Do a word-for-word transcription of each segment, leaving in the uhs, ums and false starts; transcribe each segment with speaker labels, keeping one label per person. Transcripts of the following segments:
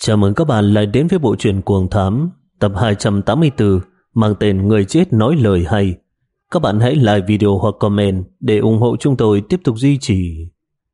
Speaker 1: Chào mừng các bạn lại đến với bộ truyện Cuồng Thám tập hai trăm tám mươi tư mang tên Người Chết Nói Lời Hay. Các bạn hãy like video hoặc comment để ủng hộ chúng tôi tiếp tục duy trì.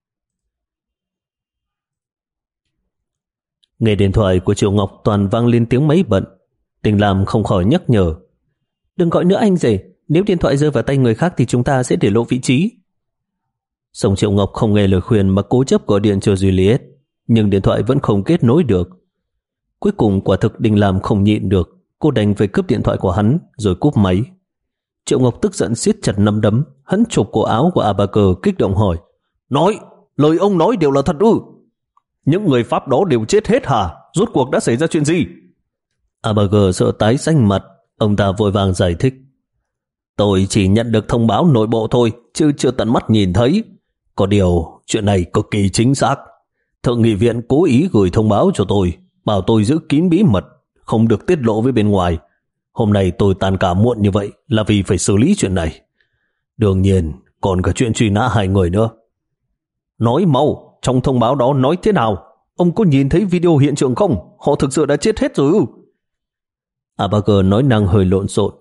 Speaker 1: Nghe điện thoại của Triệu Ngọc toàn vang lên tiếng máy bận. Tình Lam không khỏi nhắc nhở: đừng gọi nữa anh rể, nếu điện thoại rơi vào tay người khác thì chúng ta sẽ để lộ vị trí. Song Triệu Ngọc không nghe lời khuyên mà cố chấp gọi điện cho Juliet, nhưng điện thoại vẫn không kết nối được. Cuối cùng quả thực Đình Lam không nhịn được, cô đành phải cướp điện thoại của hắn rồi cúp máy. Triệu Ngọc tức giận siết chặt nắm đấm, hắn chụp cổ áo của Abaker kích động hỏi: nói, lời ông nói đều là thật ư? Những người Pháp đó đều chết hết hả? Rốt cuộc đã xảy ra chuyện gì? Abaker sợ tái xanh mặt, ông ta vội vàng giải thích: tôi chỉ nhận được thông báo nội bộ thôi, chứ chưa tận mắt nhìn thấy. Có điều chuyện này cực kỳ chính xác. Thượng nghị viện cố ý gửi thông báo cho tôi, bảo tôi giữ kín bí mật, không được tiết lộ với bên ngoài. Hôm nay tôi tan ca muộn như vậy là vì phải xử lý chuyện này. Đương nhiên còn cả chuyện truy nã hai người nữa. Nói mau, trong thông báo đó nói thế nào? Ông có nhìn thấy video hiện trường không? Họ thực sự đã chết hết rồi ư? Abaker nói năng hơi lộn xộn.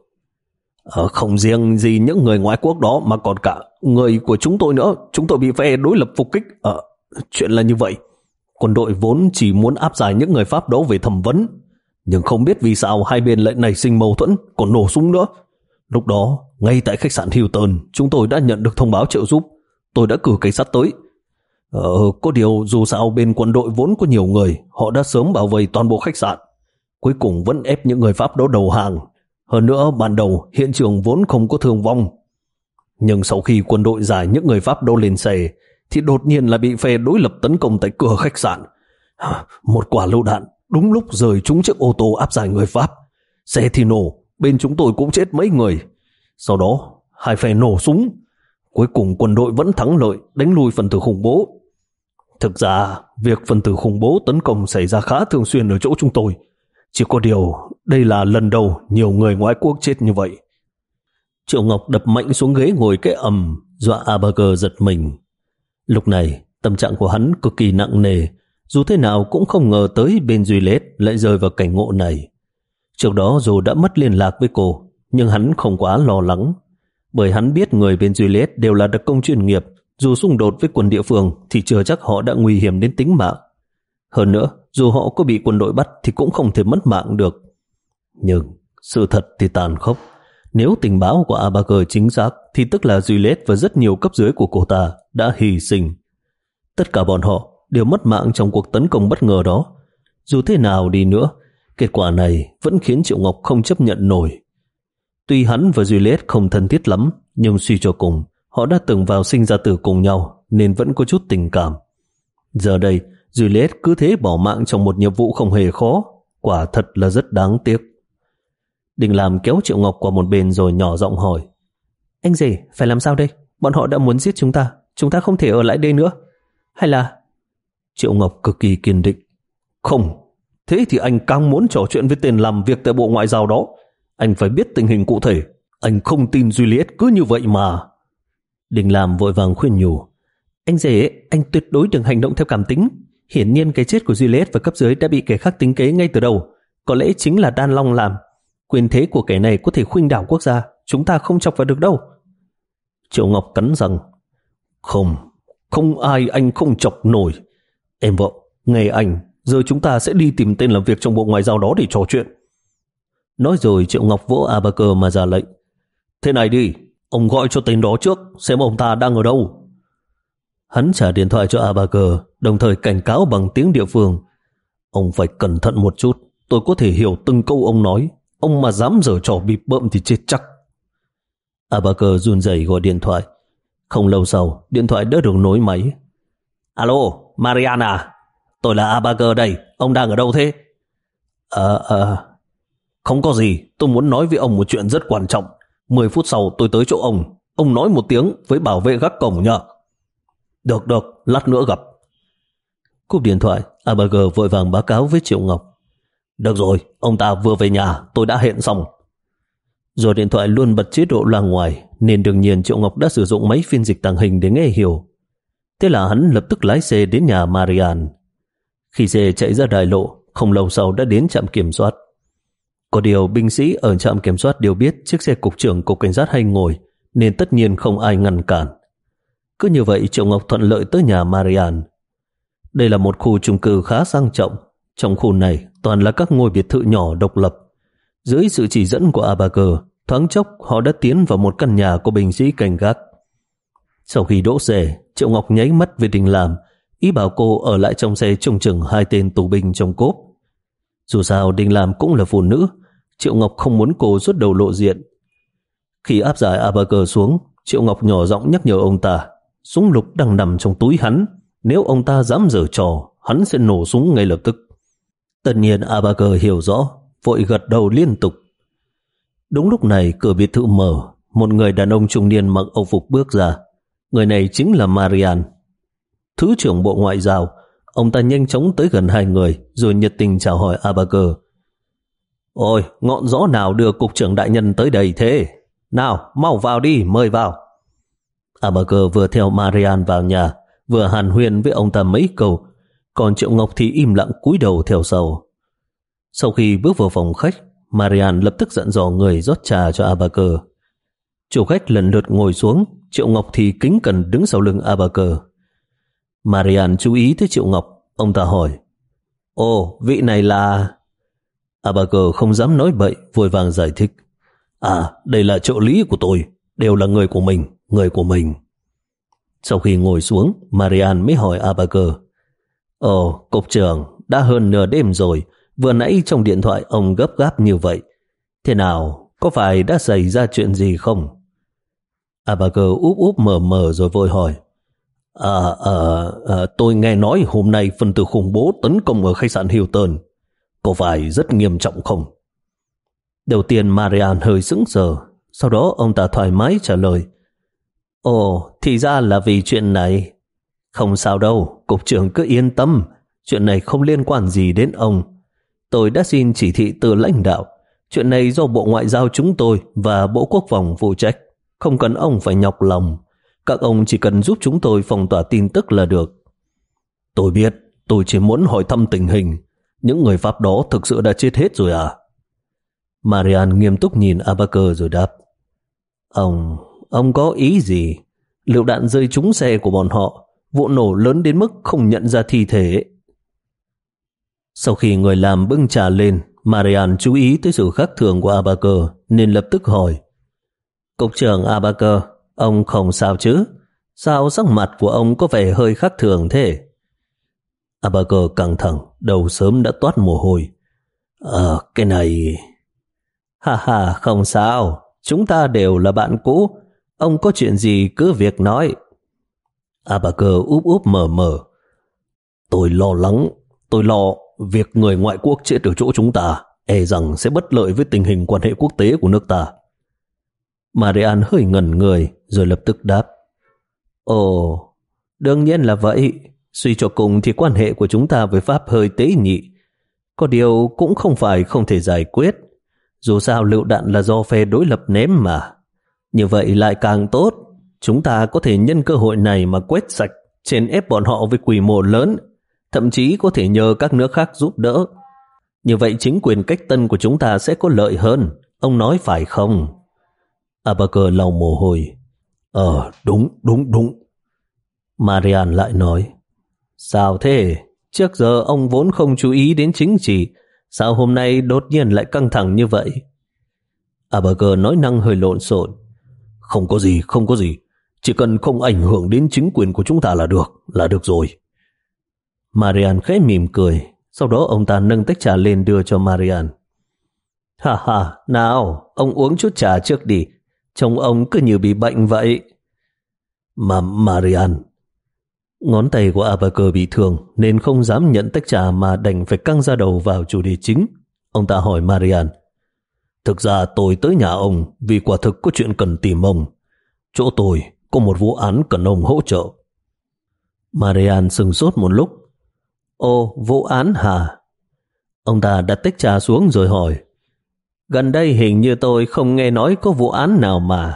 Speaker 1: Ờ, không riêng gì những người ngoại quốc đó mà còn cả người của chúng tôi nữa. Chúng tôi bị phe đối lập phục kích. Ờ, chuyện là như vậy. Quân đội vốn chỉ muốn áp giải những người Pháp đó về thẩm vấn, nhưng không biết vì sao hai bên lại nảy sinh mâu thuẫn, còn nổ súng nữa. Lúc đó, ngay tại khách sạn Hilton, chúng tôi đã nhận được thông báo trợ giúp. Tôi đã cử cảnh sát tới. Ờ, có điều dù sao bên quân đội vốn có nhiều người, họ đã sớm bảo vệ toàn bộ khách sạn. Cuối cùng vẫn ép những người Pháp đó đầu hàng. Hơn nữa, ban đầu hiện trường vốn không có thương vong. Nhưng sau khi quân đội giải những người Pháp đó lên xe, thì đột nhiên là bị phe đối lập tấn công tại cửa khách sạn. Một quả lựu đạn đúng lúc rơi trúng chiếc ô tô áp giải người Pháp. Xe thì nổ, bên chúng tôi cũng chết mấy người. Sau đó, hai phe nổ súng. Cuối cùng quân đội vẫn thắng lợi, đánh lui phần tử khủng bố. Thực ra, việc phần tử khủng bố tấn công xảy ra khá thường xuyên ở chỗ chúng tôi. Chỉ có điều, đây là lần đầu nhiều người ngoại quốc chết như vậy. Triệu Ngọc đập mạnh xuống ghế ngồi cái ầm, dọa Abaker giật mình. Lúc này, tâm trạng của hắn cực kỳ nặng nề, dù thế nào cũng không ngờ tới bên Juliet lại rơi vào cảnh ngộ này. Trước đó dù đã mất liên lạc với cô, nhưng hắn không quá lo lắng, bởi hắn biết người bên Juliet đều là đặc công chuyên nghiệp, dù xung đột với quân địa phương thì chưa chắc họ đã nguy hiểm đến tính mạng. Hơn nữa, dù họ có bị quân đội bắt thì cũng không thể mất mạng được. Nhưng sự thật thì tàn khốc. Nếu tình báo của Abaker chính xác thì tức là Juliet và rất nhiều cấp dưới của cô ta đã hy sinh. Tất cả bọn họ đều mất mạng trong cuộc tấn công bất ngờ đó. Dù thế nào đi nữa, kết quả này vẫn khiến Triệu Ngọc không chấp nhận nổi. Tuy hắn và Juliet không thân thiết lắm, nhưng suy cho cùng, họ đã từng vào sinh ra tử cùng nhau nên vẫn có chút tình cảm. Giờ đây, Juliet cứ thế bỏ mạng trong một nhiệm vụ không hề khó, quả thật là rất đáng tiếc. Đình Lam kéo Triệu Ngọc qua một bên rồi nhỏ giọng hỏi: anh rể, phải làm sao đây? Bọn họ đã muốn giết chúng ta, chúng ta không thể ở lại đây nữa. Hay là... Triệu Ngọc cực kỳ kiên định: không, thế thì anh càng muốn trò chuyện với tên làm việc tại Bộ Ngoại giao đó. Anh phải biết tình hình cụ thể. Anh không tin Juliet cứ như vậy mà. Đình Lam vội vàng khuyên nhủ: anh rể, anh tuyệt đối đừng hành động theo cảm tính. Hiển nhiên cái chết của Juliet và cấp dưới đã bị kẻ khác tính kế ngay từ đầu. Có lẽ chính là Đan Long làm. Quyền thế của kẻ này có thể khuynh đảo quốc gia, chúng ta không chọc vào được đâu. Triệu Ngọc cắn răng: không, không ai anh không chọc nổi. Em vợ, nghe anh, giờ chúng ta sẽ đi tìm tên làm việc trong Bộ Ngoại giao đó để trò chuyện. Nói rồi Triệu Ngọc vỗ Abaker mà ra lệnh: thế này đi, ông gọi cho tên đó trước, xem ông ta đang ở đâu. Hắn trả điện thoại cho Abaker, đồng thời cảnh cáo bằng tiếng địa phương: ông phải cẩn thận một chút, tôi có thể hiểu từng câu ông nói. Ông mà dám giở trò bịp bợm thì chết chắc. Abaker run rẩy gọi điện thoại. Không lâu sau, điện thoại đã được nối máy. Alo, Mariana, tôi là Abaker đây, ông đang ở đâu thế? À, à, không có gì, tôi muốn nói với ông một chuyện rất quan trọng. Mười phút sau tôi tới chỗ ông, ông nói một tiếng với bảo vệ gác cổng nhờ. Được, được, lát nữa gặp. Cúp điện thoại, Abaker vội vàng báo cáo với Triệu Ngọc: được rồi, ông ta vừa về nhà, tôi đã hẹn xong. Rồi điện thoại luôn bật chế độ loa ngoài, nên đương nhiên Triệu Ngọc đã sử dụng máy phiên dịch tàng hình để nghe hiểu. Thế là hắn lập tức lái xe đến nhà Marian. Khi xe chạy ra đại lộ không lâu sau đã đến trạm kiểm soát. Có điều binh sĩ ở trạm kiểm soát đều biết chiếc xe cục trưởng cục cảnh sát hay ngồi, nên tất nhiên không ai ngăn cản. Cứ như vậy Triệu Ngọc thuận lợi tới nhà Marian. Đây là một khu chung cư khá sang trọng. Trong khu này toàn là các ngôi biệt thự nhỏ độc lập. Dưới sự chỉ dẫn của Abaker, thoáng chốc họ đã tiến vào một căn nhà có binh sĩ canh gác. Sau khi đỗ xe, Triệu Ngọc nháy mắt với Đình Lam, ý bảo cô ở lại trong xe trông chừng hai tên tù binh trong cốp. Dù sao Đình Lam cũng là phụ nữ, Triệu Ngọc không muốn cô rút đầu lộ diện. Khi áp giải Abaker xuống, Triệu Ngọc nhỏ giọng nhắc nhở ông ta, súng lục đang nằm trong túi hắn, nếu ông ta dám giở trò, hắn sẽ nổ súng ngay lập tức. Tất nhiên Abaker hiểu rõ, vội gật đầu liên tục. Đúng lúc này cửa biệt thự mở, một người đàn ông trung niên mặc âu phục bước ra. Người này chính là Marian, Thứ trưởng Bộ Ngoại giao. Ông ta nhanh chóng tới gần hai người rồi nhiệt tình chào hỏi Abaker. Ôi, ngọn gió nào đưa cục trưởng đại nhân tới đây thế? Nào, mau vào đi, mời vào. Abaker vừa theo Marian vào nhà, vừa hàn huyên với ông ta mấy câu, còn Triệu Ngọc thì im lặng cúi đầu theo sau. Sau khi bước vào phòng khách, Marian lập tức dặn dò người rót trà cho Abaker. Chủ khách lần lượt ngồi xuống, Triệu Ngọc thì kính cẩn đứng sau lưng Abaker. Marian chú ý tới Triệu Ngọc, ông ta hỏi, ồ, vị này là... Abaker không dám nói bậy, vội vàng giải thích, à, đây là trợ lý của tôi, đều là người của mình, người của mình. Sau khi ngồi xuống, Marian mới hỏi Abaker, ồ, cục trưởng, đã hơn nửa đêm rồi, vừa nãy trong điện thoại ông gấp gáp như vậy. Thế nào, có phải đã xảy ra chuyện gì không? Abaker úp úp mở mở rồi vội hỏi, à, à, à, tôi nghe nói hôm nay phần tử khủng bố tấn công ở khách sạn Hilton. Có phải rất nghiêm trọng không? Đầu tiên Marian hơi sững sờ, sau đó ông ta thoải mái trả lời, ồ, thì ra là vì chuyện này. Không sao đâu, cục trưởng cứ yên tâm, chuyện này không liên quan gì đến ông. Tôi đã xin chỉ thị từ lãnh đạo, chuyện này do Bộ Ngoại giao chúng tôi và Bộ Quốc phòng phụ trách, không cần ông phải nhọc lòng. Các ông chỉ cần giúp chúng tôi phong tỏa tin tức là được. Tôi biết, tôi chỉ muốn hỏi thăm tình hình. Những người Pháp đó thực sự đã chết hết rồi à? Marian nghiêm túc nhìn Abaker rồi đáp, Ông, ông có ý gì? Lựu đạn rơi trúng xe của bọn họ, vụ nổ lớn đến mức không nhận ra thi thể. Sau khi người làm bưng trà lên, Marian chú ý tới sự khác thường của Abaker nên lập tức hỏi, Cục trưởng Abaker, ông không sao chứ? Sao sắc mặt của ông có vẻ hơi khác thường thế? Abaker căng thẳng, đầu sớm đã toát mồ hôi. Ờ, cái này... Ha ha, không sao, chúng ta đều là bạn cũ, ông có chuyện gì cứ việc nói. Abaker úp úp mở mở. Tôi lo lắng, tôi lo việc người ngoại quốc chết ở chỗ chúng ta, e rằng sẽ bất lợi với tình hình quan hệ quốc tế của nước ta. Marian hơi ngẩn người rồi lập tức đáp, ồ, đương nhiên là vậy. Suy cho cùng thì quan hệ của chúng ta với Pháp hơi tế nhị. Có điều cũng không phải không thể giải quyết. Dù sao lựu đạn là do phe đối lập ném mà. Như vậy lại càng tốt. Chúng ta có thể nhân cơ hội này mà quét sạch, chèn ép bọn họ với quy mô lớn, thậm chí có thể nhờ các nước khác giúp đỡ. Như vậy chính quyền cách tân của chúng ta sẽ có lợi hơn. Ông nói phải không? Abaker lau mồ hôi. Ờ, đúng, đúng, đúng. Marian lại nói, sao thế? Trước giờ ông vốn không chú ý đến chính trị, sao hôm nay đột nhiên lại căng thẳng như vậy? Abaker nói năng hơi lộn xộn. Không có gì, không có gì. Chỉ cần không ảnh hưởng đến chính quyền của chúng ta là được, là được rồi. Marian khẽ mỉm cười, sau đó ông ta nâng tách trà lên đưa cho Marian. Ha ha, nào, ông uống chút trà trước đi. Trông ông cứ như bị bệnh vậy. Mà Marian... Ngón tay của Abaker bị thương nên không dám nhận tách trà mà đành phải căng ra đầu vào chủ đề chính. Ông ta hỏi Marian, thực ra tôi tới nhà ông vì quả thực có chuyện cần tìm ông. Chỗ tôi có một vụ án cần ông hỗ trợ. Marian sừng sốt một lúc. Ồ, vụ án hả? Ông ta đặt tách trà xuống rồi hỏi, gần đây hình như tôi không nghe nói có vụ án nào mà.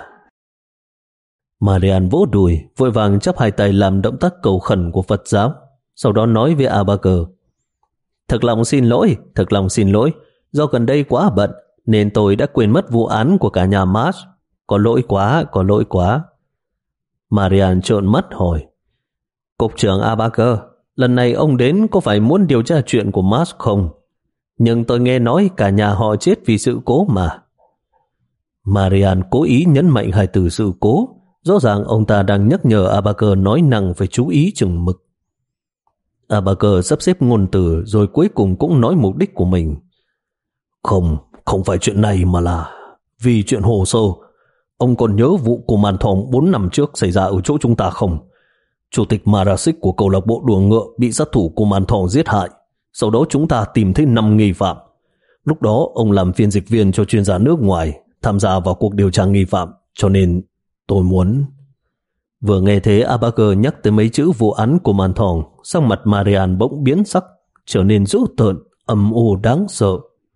Speaker 1: Marian vỗ đùi, vội vàng chắp hai tay làm động tác cầu khẩn của Phật giáo, sau đó nói với Abaker, Thật lòng xin lỗi, thật lòng xin lỗi. Do gần đây quá bận nên tôi đã quên mất vụ án của cả nhà Marsh. Có lỗi quá, có lỗi quá. Marian trợn mắt hỏi. Cục trưởng Abaker, lần này ông đến có phải muốn điều tra chuyện của Marsh không? Nhưng tôi nghe nói cả nhà họ chết vì sự cố mà. Marian cố ý nhấn mạnh hai từ sự cố. Rõ ràng ông ta đang nhắc nhở Abaker nói năng phải chú ý chừng mực. Abaker sắp xếp ngôn từ rồi cuối cùng cũng nói mục đích của mình. Không, không phải chuyện này mà là vì chuyện hồ sơ. Ông còn nhớ vụ của màn thòng bốn năm trước xảy ra ở chỗ chúng ta không? Chủ tịch Marasic của câu lạc bộ đùa ngựa bị sát thủ của màn thòng giết hại. Sau đó chúng ta tìm thấy năm nghi phạm. Lúc đó ông làm phiên dịch viên cho chuyên gia nước ngoài tham gia vào cuộc điều tra nghi phạm, cho nên tôi muốn... Vừa nghe thế Abaker nhắc tới mấy chữ vụ án của màn thòng, sắc mặt Marian bỗng biến sắc, trở nên dữ tợn, âm u đáng sợ.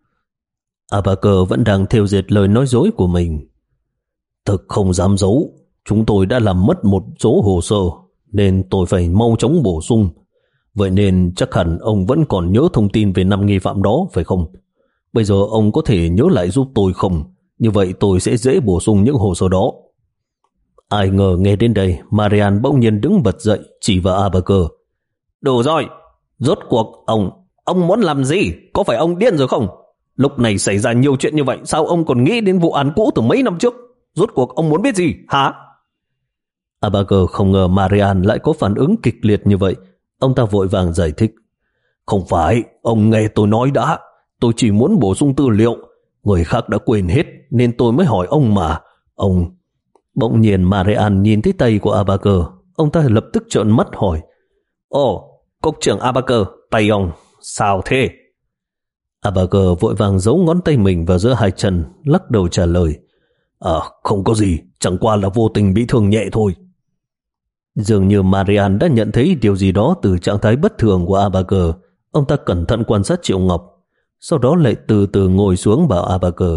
Speaker 1: Abaker vẫn đang thêu dệt lời nói dối của mình. Thực không dám giấu, chúng tôi đã làm mất một số hồ sơ, nên tôi phải mau chóng bổ sung. Vậy nên chắc hẳn ông vẫn còn nhớ thông tin về năm nghi phạm đó, phải không? Bây giờ ông có thể nhớ lại giúp tôi không? Như vậy tôi sẽ dễ bổ sung những hồ sơ đó. Ai ngờ nghe đến đây, Marian bỗng nhiên đứng bật dậy, chỉ vào Abaker. Đủ rồi, rốt cuộc ông, ông muốn làm gì? Có phải ông điên rồi không? Lúc này xảy ra nhiều chuyện như vậy, sao ông còn nghĩ đến vụ án cũ từ mấy năm trước? Rốt cuộc ông muốn biết gì, hả? Abaker không ngờ Marian lại có phản ứng kịch liệt như vậy. Ông ta vội vàng giải thích. Không phải, ông nghe tôi nói đã. Tôi chỉ muốn bổ sung tư liệu. Người khác đã quên hết nên tôi mới hỏi ông mà. Ông... Bỗng nhiên Marian nhìn thấy tay của Abaker. Ông ta lập tức trợn mắt hỏi. Ồ, cục trưởng Abaker, tay ông, sao thế? Abaker vội vàng giấu ngón tay mình vào giữa hai chân, lắc đầu trả lời. À, không có gì, chẳng qua là vô tình bị thương nhẹ thôi. Dường như Marian đã nhận thấy điều gì đó từ trạng thái bất thường của Abaker. Ông ta cẩn thận quan sát Triệu Ngọc, sau đó lại từ từ ngồi xuống bảo Abaker.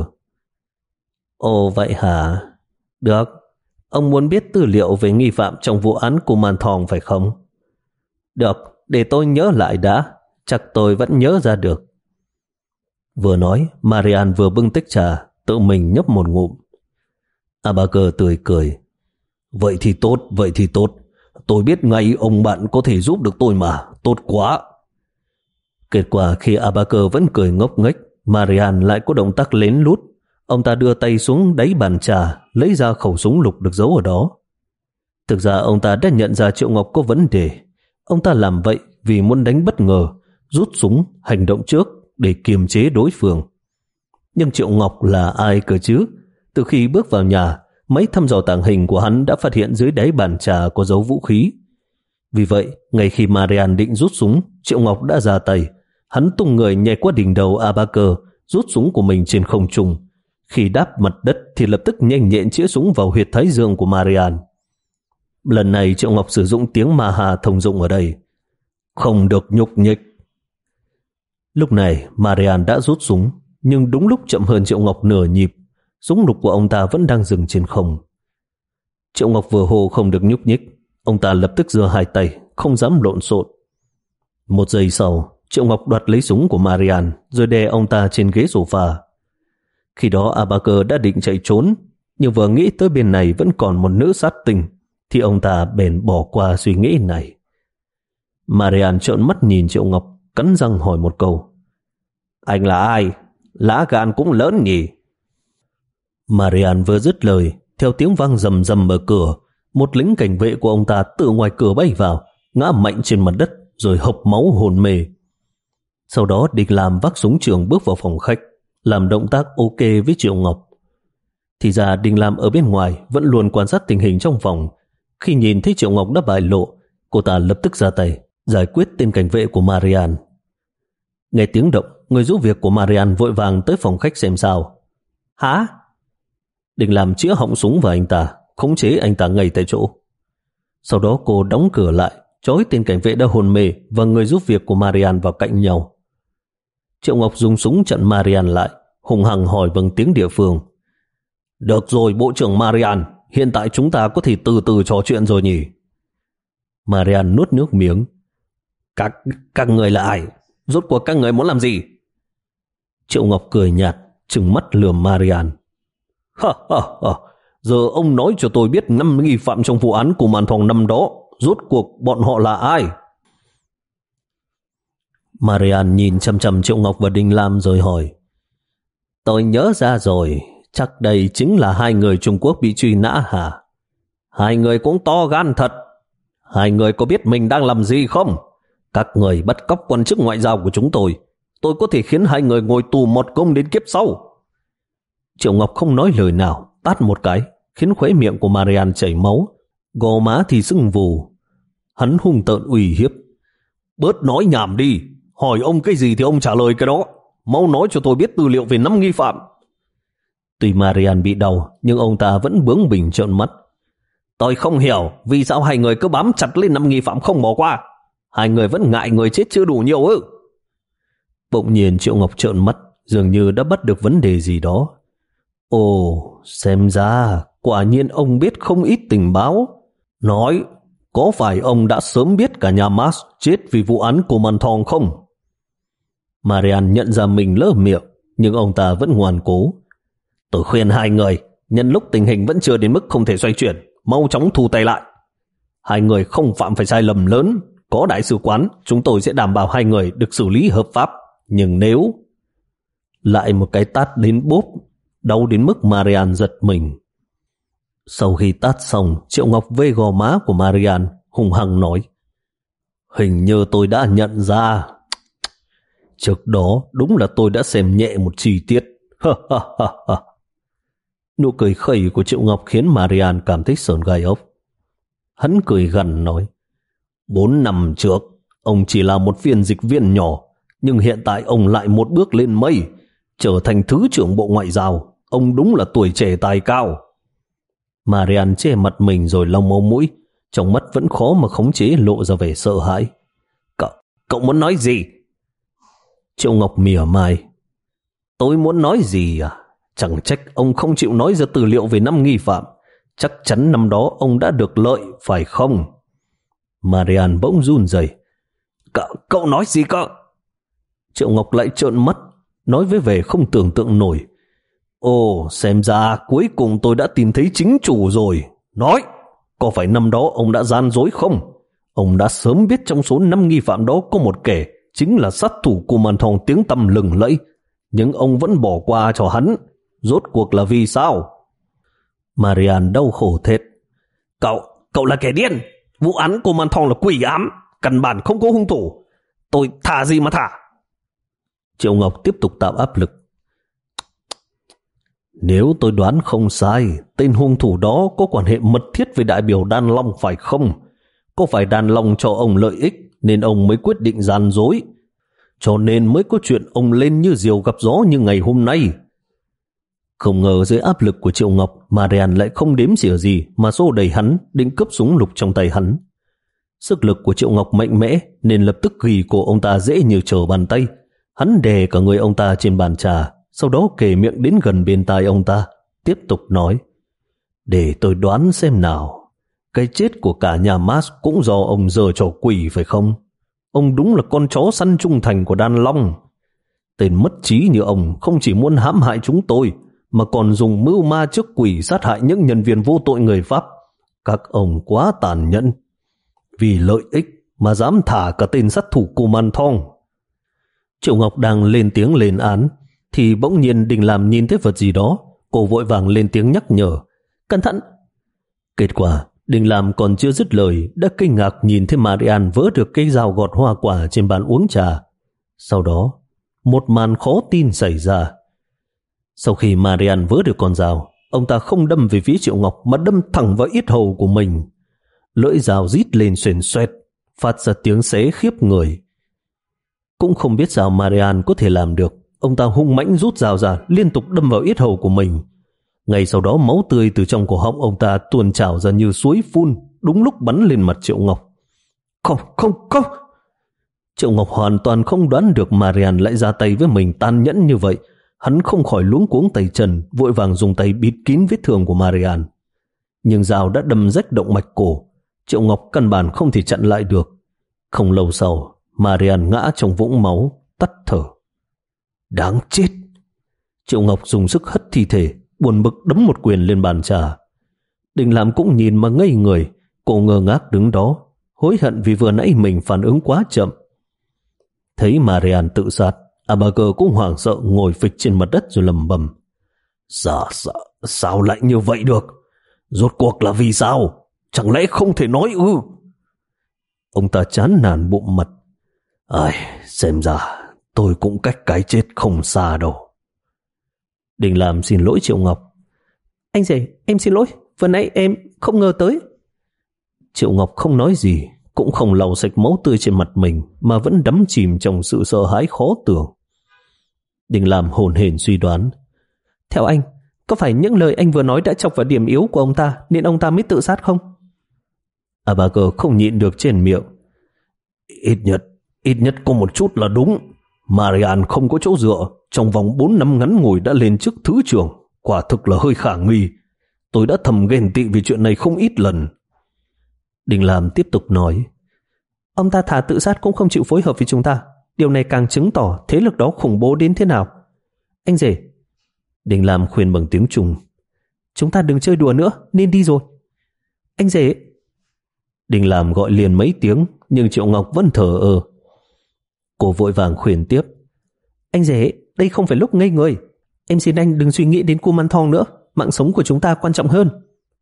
Speaker 1: Ồ vậy hả? Được, ông muốn biết tư liệu về nghi phạm trong vụ án của màn thòng phải không? Được, để tôi nhớ lại đã, chắc tôi vẫn nhớ ra được. Vừa nói, Marian vừa bưng tách trà, tự mình nhấp một ngụm. Abaker tươi cười. Vậy thì tốt, vậy thì tốt. Tôi biết ngay ông bạn có thể giúp được tôi mà, tốt quá. Kết quả khi Abaker vẫn cười ngốc nghếch, Marian lại có động tác lén lút. Ông ta đưa tay xuống đáy bàn trà, lấy ra khẩu súng lục được giấu ở đó. Thực ra ông ta đã nhận ra Triệu Ngọc có vấn đề. Ông ta làm vậy vì muốn đánh bất ngờ, rút súng, hành động trước để kiềm chế đối phương. Nhưng Triệu Ngọc là ai cơ chứ? Từ khi bước vào nhà, máy thăm dò tàng hình của hắn đã phát hiện dưới đáy bàn trà có dấu vũ khí. Vì vậy, ngay khi Marian định rút súng, Triệu Ngọc đã ra tay. Hắn tung người nhảy qua đỉnh đầu Abaker, rút súng của mình trên không trung. Khi đáp mặt đất thì lập tức nhanh nhẹn chĩa súng vào huyệt thái dương của Marian. Lần này Triệu Ngọc sử dụng tiếng ma hà thông dụng ở đây. Không được nhúc nhích. Lúc này Marian đã rút súng, nhưng đúng lúc chậm hơn Triệu Ngọc nửa nhịp, súng lục của ông ta vẫn đang dừng trên không. Triệu Ngọc vừa hô không được nhúc nhích, ông ta lập tức giơ hai tay, không dám lộn xộn. Một giây sau, Triệu Ngọc đoạt lấy súng của Marian rồi đè ông ta trên ghế sofa. Khi đó Abaker đã định chạy trốn, nhưng vừa nghĩ tới bên này vẫn còn một nữ sát tinh, thì ông ta bèn bỏ qua suy nghĩ này. Marian trợn mắt nhìn Triệu Ngọc, cắn răng hỏi một câu. Anh là ai? Lá gan cũng lớn nhỉ? Marian vừa dứt lời, theo tiếng vang rầm rầm ở cửa, một lính cảnh vệ của ông ta từ ngoài cửa bay vào, ngã mạnh trên mặt đất rồi hộc máu hôn mê. Sau đó Địch Lam vác súng trường bước vào phòng khách, làm động tác ok với Triệu Ngọc. Thì ra Đinh Lam ở bên ngoài vẫn luôn quan sát tình hình trong phòng. Khi nhìn thấy Triệu Ngọc đã bại lộ, cô ta lập tức ra tay giải quyết tên cảnh vệ của Marian. Nghe tiếng động, người giúp việc của Marian vội vàng tới phòng khách xem sao. Hả? Đinh Lam chĩa họng súng vào anh ta, khống chế anh ta ngay tại chỗ. Sau đó cô đóng cửa lại, trói tên cảnh vệ đã hôn mê và người giúp việc của Marian vào cạnh nhau. Triệu Ngọc dùng súng chặn Marian lại, hùng hăng hỏi bằng tiếng địa phương. Được rồi Bộ trưởng Marian, hiện tại chúng ta có thể từ từ trò chuyện rồi nhỉ? Marian nuốt nước miếng. Các, các người là ai? Rốt cuộc các người muốn làm gì? Triệu Ngọc cười nhạt, trừng mắt lườm Marian. Ha ha ha, giờ ông nói cho tôi biết năm nghi phạm trong vụ án của màn thòng năm đó, rốt cuộc bọn họ là ai? Marian nhìn chăm chăm Triệu Ngọc và Đinh Lam rồi hỏi. Tôi nhớ ra rồi, chắc đây chính là hai người Trung Quốc bị truy nã hả? Hai người cũng to gan thật. Hai người có biết mình đang làm gì không? Các người bắt cóc quan chức ngoại giao của chúng tôi. Tôi có thể khiến hai người ngồi tù một công đến kiếp sau. Triệu Ngọc không nói lời nào, tát một cái, khiến khóe miệng của Marian chảy máu, gò má thì sưng vù. Hắn hung tợn uy hiếp. Bớt nói nhảm đi, hỏi ông cái gì thì ông trả lời cái đó. Mau nói cho tôi biết tư liệu về năm nghi phạm. Tuy Marian bị đau, nhưng ông ta vẫn bướng bỉnh trợn mắt. Tôi không hiểu vì sao hai người cứ bám chặt lên năm nghi phạm không bỏ qua. Hai người vẫn ngại người chết chưa đủ nhiều ư? Bỗng nhiên Triệu Ngọc trợn mắt, dường như đã bắt được vấn đề gì đó. Ồ, xem ra quả nhiên ông biết không ít tình báo. Nói, có phải ông đã sớm biết cả nhà Mars chết vì vụ án của Màn Thòng không? Marian nhận ra mình lỡ miệng, nhưng ông ta vẫn ngoan cố. Tôi khuyên hai người, nhân lúc tình hình vẫn chưa đến mức không thể xoay chuyển, mau chóng thu tay lại. Hai người không phạm phải sai lầm lớn. Có đại sứ quán, chúng tôi sẽ đảm bảo hai người được xử lý hợp pháp. Nhưng nếu... Lại một cái tát đến bốp, đau đến mức Marian giật mình. Sau khi tát xong, Triệu Ngọc vê gò má của Marian, hung hăng nói. Hình như tôi đã nhận ra. Trước đó đúng là tôi đã xem nhẹ một chi tiết. Nụ cười khẩy của Triệu Ngọc khiến Marian cảm thấy sởn gai ốc. Hắn cười gằn nói. Bốn năm trước, ông chỉ là một phiên dịch viên nhỏ, nhưng hiện tại ông lại một bước lên mây, trở thành Thứ trưởng Bộ Ngoại giao. Ông đúng là tuổi trẻ tài cao. Marian che mặt mình rồi lau máu mũi, trong mắt vẫn khó mà khống chế lộ ra vẻ sợ hãi. Cậu, cậu muốn nói gì? Triệu Ngọc mỉa mai. Tôi muốn nói gì à? Chẳng trách ông không chịu nói ra tư liệu về năm nghi phạm. Chắc chắn năm đó ông đã được lợi, phải không? Marian bỗng run rẩy. Cậu, cậu nói gì cơ? Triệu Ngọc lại trợn mắt, nói với vẻ không tưởng tượng nổi. Ồ, xem ra cuối cùng tôi đã tìm thấy chính chủ rồi. Nói, có phải năm đó ông đã gian dối không? Ông đã sớm biết trong số năm nghi phạm đó có một kẻ chính là sát thủ của Màn Thòng tiếng tăm lừng lẫy, nhưng ông vẫn bỏ qua cho hắn. Rốt cuộc là vì sao? Marian đau khổ thét. Cậu, cậu là kẻ điên. Vụ án của Màn Thòng là quỷ ám, căn bản không có hung thủ. Tôi thả gì mà thả? Triệu Ngọc tiếp tục tạo áp lực. Nếu tôi đoán không sai, tên hung thủ đó có quan hệ mật thiết với đại biểu Đan Long phải không? Có phải Đan Long cho ông lợi ích nên ông mới quyết định gian dối? Cho nên mới có chuyện ông lên như diều gặp gió như ngày hôm nay. Không ngờ dưới áp lực của Triệu Ngọc, Marian lại không đếm xỉa gì mà xô đẩy hắn, định cướp súng lục trong tay hắn. Sức lực của Triệu Ngọc mạnh mẽ nên lập tức ghi cổ ông ta dễ như trở bàn tay. Hắn đè cả người ông ta trên bàn trà, sau đó kề miệng đến gần bên tai ông ta, tiếp tục nói. Để tôi đoán xem nào, cái chết của cả nhà Mars cũng do ông giở trò quỷ phải không? Ông đúng là con chó săn trung thành của Đan Long. Tên mất trí như ông không chỉ muốn hãm hại chúng tôi, mà còn dùng mưu ma trước quỷ sát hại những nhân viên vô tội người Pháp. Các ông quá tàn nhẫn. Vì lợi ích mà dám thả cả tên sát thủ của Màn Thòng. Triệu Ngọc đang lên tiếng lên án, thì bỗng nhiên Đình Làm nhìn thấy vật gì đó. Cô vội vàng lên tiếng nhắc nhở. Cẩn thận! Kết quả, Đình Làm còn chưa dứt lời đã kinh ngạc nhìn thấy Marian vỡ được cây dao gọt hoa quả trên bàn uống trà. Sau đó, một màn khó tin xảy ra. Sau khi Marian vỡ được con dao, ông ta không đâm về phía Triệu Ngọc mà đâm thẳng vào yết hầu của mình. Lưỡi dao rít lên xoèn xoẹt, phát ra tiếng xé khiếp người. Cũng không biết sao Marian có thể làm được. Ông ta hung mãnh rút dao ra, liên tục đâm vào yết hầu của mình. Ngay sau đó máu tươi từ trong cổ họng ông ta tuôn trào ra như suối phun, đúng lúc bắn lên mặt Triệu Ngọc. Không, không, không! Triệu Ngọc hoàn toàn không đoán được Marian lại ra tay với mình tàn nhẫn như vậy. Hắn không khỏi luống cuống tay chân, vội vàng dùng tay bịt kín vết thương của Marian. Nhưng dao đã đâm rách động mạch cổ, Triệu Ngọc căn bản không thể chặn lại được. Không lâu sau, Marian ngã trong vũng máu, tắt thở. Đáng chết! Triệu Ngọc dùng sức hất thi thể, buồn bực đấm một quyền lên bàn trà. Đình Lam cũng nhìn mà ngây người, cô ngơ ngác đứng đó, hối hận vì vừa nãy mình phản ứng quá chậm. Thấy Marian tự sát, Abager cũng hoảng sợ ngồi phịch trên mặt đất rồi lầm bầm. Dạ, dạ, sao lại như vậy được? Rốt cuộc là vì sao? Chẳng lẽ không thể nói ư? Ông ta chán nản bụng mặt. Ai, xem ra tôi cũng cách cái chết không xa đâu. Đình Lam xin lỗi Triệu Ngọc. Anh rể, em xin lỗi, vừa nãy em không ngờ tới. Triệu Ngọc không nói gì, cũng không lau sạch máu tươi trên mặt mình, mà vẫn đắm chìm trong sự sợ hãi khó tưởng. Đình Lam hồn hển suy đoán. Theo anh, có phải những lời anh vừa nói đã chọc vào điểm yếu của ông ta nên ông ta mới tự sát không? Abager không nhịn được trên miệng. Ít nhất, ít nhất có một chút là đúng. Marian không có chỗ dựa, trong vòng bốn năm ngắn ngủi đã lên chức thứ trưởng, quả thực là hơi khả nghi. Tôi đã thầm ghen tị vì chuyện này không ít lần. Đình Lam tiếp tục nói. Ông ta thà tự sát cũng không chịu phối hợp với chúng ta. Điều này càng chứng tỏ thế lực đó khủng bố đến thế nào. Anh rể, Đình Lam khuyên bằng tiếng Trung. Chúng ta đừng chơi đùa nữa, nên đi rồi. Anh rể. Đình Lam gọi liền mấy tiếng, nhưng Triệu Ngọc vẫn thờ ơ. Cô vội vàng khuyên tiếp. Anh rể, đây không phải lúc ngây người. Em xin anh đừng suy nghĩ đến Kumanthong nữa. Mạng sống của chúng ta quan trọng hơn.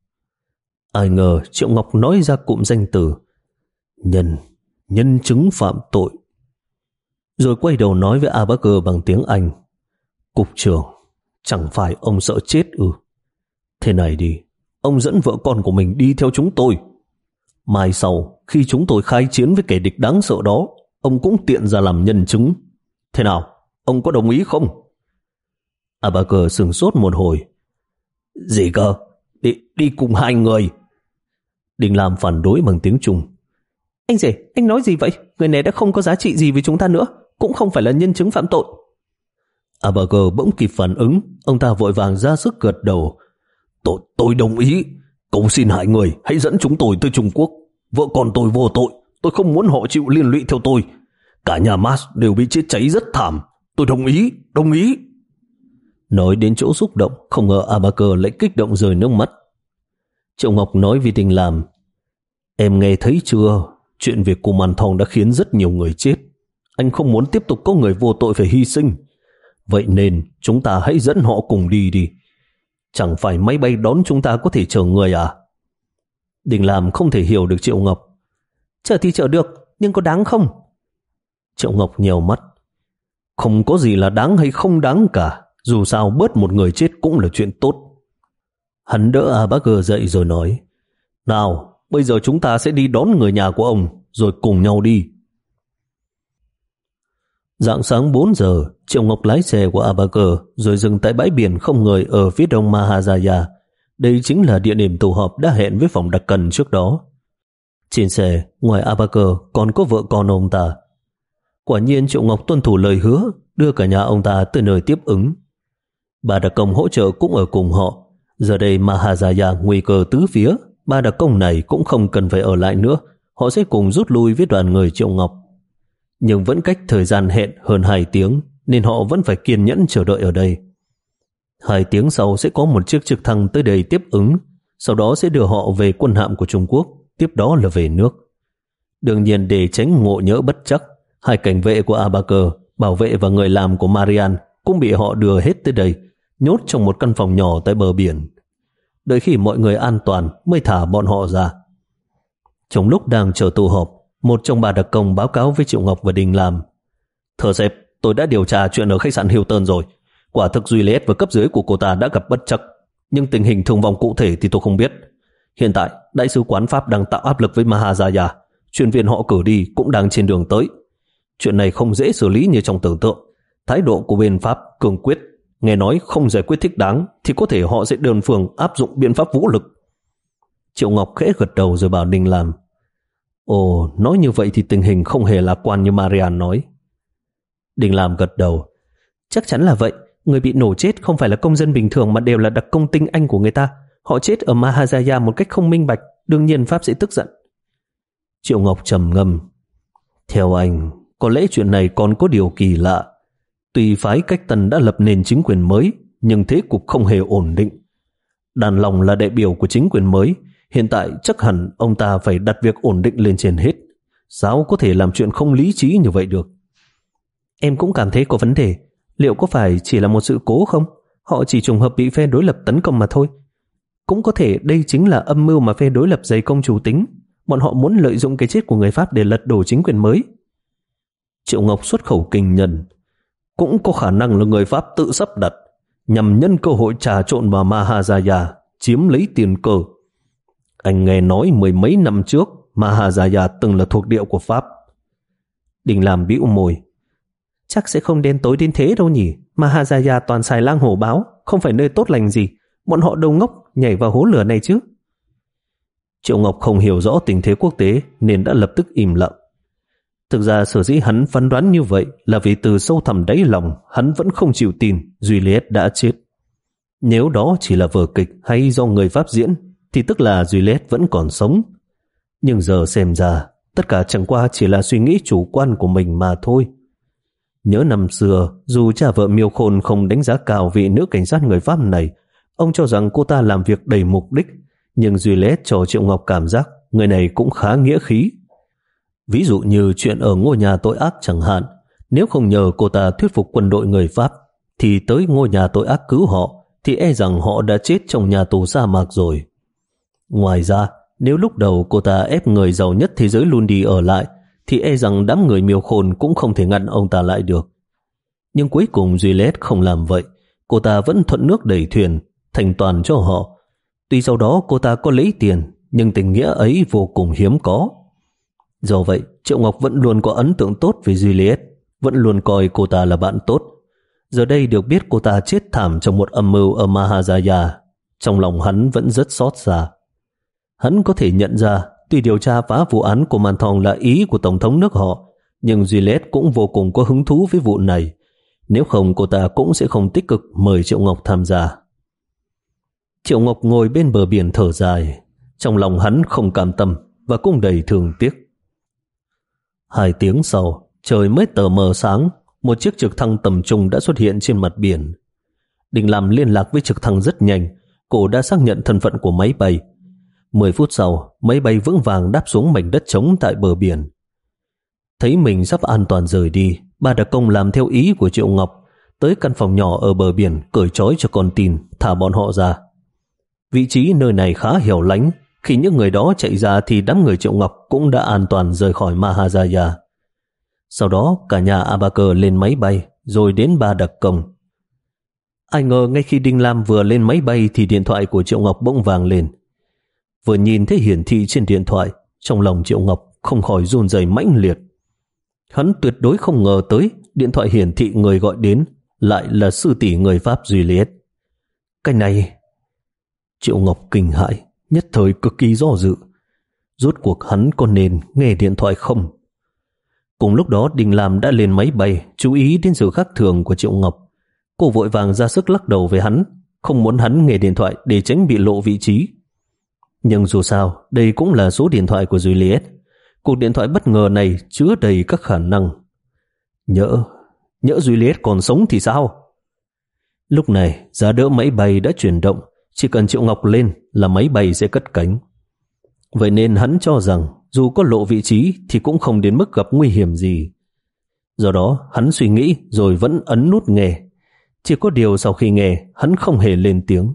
Speaker 1: Ai ngờ Triệu Ngọc nói ra cụm danh từ Nhân, nhân chứng phạm tội. Rồi quay đầu nói với Abager bằng tiếng Anh. Cục trưởng, chẳng phải ông sợ chết ư? Thế này đi, ông dẫn vợ con của mình đi theo chúng tôi. Mai sau, khi chúng tôi khai chiến với kẻ địch đáng sợ đó, ông cũng tiện ra làm nhân chứng. Thế nào, ông có đồng ý không? Abager sửng sốt một hồi. Gì cơ? Đi, đi cùng hai người. Đình Lam phản đối bằng tiếng Trung. Anh rể, anh nói gì vậy? Người này đã không có giá trị gì với chúng ta nữa, cũng không phải là nhân chứng phạm tội. Abager bỗng kịp phản ứng, ông ta vội vàng ra sức gật đầu. Tôi, tôi đồng ý. Cầu xin hai người hãy dẫn chúng tôi tới Trung Quốc. Vợ con tôi vô tội, tôi không muốn họ chịu liên lụy theo tôi. Cả nhà Mars đều bị chết cháy rất thảm. Tôi đồng ý, đồng ý. Nói đến chỗ xúc động, không ngờ Abager lại kích động rơi nước mắt. Triệu Ngọc nói với Đình Lam. Em nghe thấy chưa? Chuyện việc Kumanthong đã khiến rất nhiều người chết. Anh không muốn tiếp tục có người vô tội phải hy sinh. Vậy nên chúng ta hãy dẫn họ cùng đi đi. Chẳng phải máy bay đón chúng ta có thể chở người à? Đình Lam không thể hiểu được Triệu Ngọc. Chở thì chở được, nhưng có đáng không? Triệu Ngọc nhèo mắt. Không có gì là đáng hay không đáng cả. Dù sao bớt một người chết cũng là chuyện tốt. Hắn đỡ Abager dậy rồi nói. Nào, bây giờ chúng ta sẽ đi đón người nhà của ông, rồi cùng nhau đi. Rạng sáng bốn giờ, Triệu Ngọc lái xe của Abager rồi dừng tại bãi biển không người ở phía đông Mahajaya. Đây chính là địa điểm tụ họp đã hẹn với phòng đặc cần trước đó. Trên xe, ngoài Abager còn có vợ con ông ta. Quả nhiên Triệu Ngọc tuân thủ lời hứa, đưa cả nhà ông ta tới nơi tiếp ứng. Bà đặc công hỗ trợ cũng ở cùng họ. Giờ đây Mahajaya nguy cơ tứ phía, ba đặc công này cũng không cần phải ở lại nữa. Họ sẽ cùng rút lui với đoàn người Triệu Ngọc. Nhưng vẫn cách thời gian hẹn hơn hai tiếng, nên họ vẫn phải kiên nhẫn chờ đợi ở đây. Hai tiếng sau sẽ có một chiếc trực thăng tới đây tiếp ứng, sau đó sẽ đưa họ về quân hạm của Trung Quốc, tiếp đó là về nước. Đương nhiên để tránh ngộ nhỡ bất chắc, hai cảnh vệ của Abager, bảo vệ và người làm của Marian cũng bị họ đưa hết tới đây, nhốt trong một căn phòng nhỏ tại bờ biển. Đợi khi mọi người an toàn mới thả bọn họ ra. Trong lúc đang chờ tụ họp, một trong ba đặc công báo cáo với Triệu Ngọc và Đình Lam. Thưa sếp, tôi đã điều tra chuyện ở khách sạn Hilton rồi. Quả thực Juliet và cấp dưới của cô ta đã gặp bất trắc, nhưng tình hình thương vong cụ thể thì tôi không biết. Hiện tại, Đại sứ quán Pháp đang tạo áp lực với Mahajaya. Chuyên viên họ cử đi cũng đang trên đường tới. Chuyện này không dễ xử lý như trong tưởng tượng. Thái độ của bên Pháp cương quyết. Nghe nói không giải quyết thích đáng thì có thể họ sẽ đơn phương áp dụng biện pháp vũ lực. Triệu Ngọc khẽ gật đầu rồi bảo Đình Lam. Ồ, nói như vậy thì tình hình không hề lạc quan như Marian nói. Đình Lam gật đầu. Chắc chắn là vậy. Người bị nổ chết không phải là công dân bình thường mà đều là đặc công tinh anh của người ta. Họ chết ở Mahajaya một cách không minh bạch. Đương nhiên Pháp sẽ tức giận. Triệu Ngọc trầm ngâm. Theo anh, Có lẽ chuyện này còn có điều kỳ lạ. Tuy phái Cách Tân đã lập nên chính quyền mới, nhưng thế cục không hề ổn định. Đàn Lòng là đại biểu của chính quyền mới, hiện tại chắc hẳn ông ta phải đặt việc ổn định lên trên hết. Sao có thể làm chuyện không lý trí như vậy được? Em cũng cảm thấy có vấn đề. Liệu có phải chỉ là một sự cố không? Họ chỉ trùng hợp bị phe đối lập tấn công mà thôi. Cũng có thể đây chính là âm mưu mà phe đối lập dày công chủ tính. Bọn họ muốn lợi dụng cái chết của người Pháp để lật đổ chính quyền mới. Triệu Ngọc xuất khẩu kinh nhân. Cũng có khả năng là người Pháp tự sắp đặt, nhằm nhân cơ hội trà trộn vào Mahajaya, chiếm lấy tiền cơ. Anh nghe nói mười mấy năm trước Mahajaya từng là thuộc địa của Pháp. Đình Lam bĩu môi. Chắc sẽ không đến tối đến thế đâu nhỉ. Mahajaya toàn xài lang hổ báo, không phải nơi tốt lành gì. Bọn họ đâu ngốc nhảy vào hố lửa này chứ. Triệu Ngọc không hiểu rõ tình thế quốc tế nên đã lập tức im lặng. Thực ra sở dĩ hắn phán đoán như vậy là vì từ sâu thẳm đáy lòng hắn vẫn không chịu tin Juliet đã chết. Nếu đó chỉ là vở kịch hay do người Pháp diễn thì tức là Juliet vẫn còn sống. Nhưng giờ xem ra tất cả chẳng qua chỉ là suy nghĩ chủ quan của mình mà thôi. Nhớ năm xưa, dù cha vợ Miêu Khôn không đánh giá cao vị nữ cảnh sát người Pháp này, ông cho rằng cô ta làm việc đầy mục đích, nhưng Juliet cho Triệu Ngọc cảm giác người này cũng khá nghĩa khí. Ví dụ như chuyện ở ngôi nhà tội ác chẳng hạn, nếu không nhờ cô ta thuyết phục quân đội người Pháp, thì tới ngôi nhà tội ác cứu họ, thì e rằng họ đã chết trong nhà tù sa mạc rồi. Ngoài ra, nếu lúc đầu cô ta ép người giàu nhất thế giới Lundi ở lại, thì e rằng đám người Miêu Khôn cũng không thể ngăn ông ta lại được. Nhưng cuối cùng Juliet không làm vậy, cô ta vẫn thuận nước đẩy thuyền, thành toàn cho họ. Tuy sau đó cô ta có lấy tiền, nhưng tình nghĩa ấy vô cùng hiếm có. Do vậy, Triệu Ngọc vẫn luôn có ấn tượng tốt với Juliet, vẫn luôn coi cô ta là bạn tốt. Giờ đây được biết cô ta chết thảm trong một âm mưu ở Mahajaya, trong lòng hắn vẫn rất xót xa. Hắn có thể nhận ra, tuy điều tra phá vụ án của Màn Thòng là ý của Tổng thống nước họ, nhưng Juliet cũng vô cùng có hứng thú với vụ này. Nếu không cô ta cũng sẽ không tích cực mời Triệu Ngọc tham gia. Triệu Ngọc ngồi bên bờ biển thở dài, trong lòng hắn không cam tâm và cũng đầy thương tiếc. Hai tiếng sau, trời mới tờ mờ sáng, một chiếc trực thăng tầm trung đã xuất hiện trên mặt biển. Đình Lam liên lạc với trực thăng rất nhanh, cô đã xác nhận thân phận của máy bay. Mười phút sau, máy bay vững vàng đáp xuống mảnh đất trống tại bờ biển. Thấy mình sắp an toàn rời đi, ba đặc công làm theo ý của Triệu Ngọc, tới căn phòng nhỏ ở bờ biển cởi trói cho con tin, thả bọn họ ra. Vị trí nơi này khá hẻo lánh, khi những người đó chạy ra thì đám người Triệu Ngọc cũng đã an toàn rời khỏi Mahajaya. Sau đó cả nhà Abaker lên máy bay, rồi đến ba đặc công. Ai ngờ ngay khi Đinh Lam vừa lên máy bay thì điện thoại của Triệu Ngọc bỗng vang lên. Vừa nhìn thấy hiển thị trên điện thoại, trong lòng Triệu Ngọc không khỏi run rẩy mãnh liệt. Hắn tuyệt đối không ngờ tới điện thoại hiển thị người gọi đến lại là sư tỷ người Pháp Juliet. Cái này... Triệu Ngọc kinh hãi, nhất thời cực kỳ do dự. Rốt cuộc hắn có nên nghe điện thoại không? Cùng lúc đó Đình Lam đã lên máy bay, chú ý đến sự khác thường của Triệu Ngọc. Cô vội vàng ra sức lắc đầu với hắn, không muốn hắn nghe điện thoại để tránh bị lộ vị trí. Nhưng dù sao, đây cũng là số điện thoại của Juliet. Cuộc điện thoại bất ngờ này chứa đầy các khả năng. Nhỡ, nhỡ Juliet còn sống thì sao? Lúc này, giá đỡ máy bay đã chuyển động, chỉ cần Triệu Ngọc lên là máy bay sẽ cất cánh. Vậy nên hắn cho rằng dù có lộ vị trí thì cũng không đến mức gặp nguy hiểm gì. Do đó hắn suy nghĩ rồi vẫn ấn nút nghe. Chỉ có điều sau khi nghe hắn không hề lên tiếng.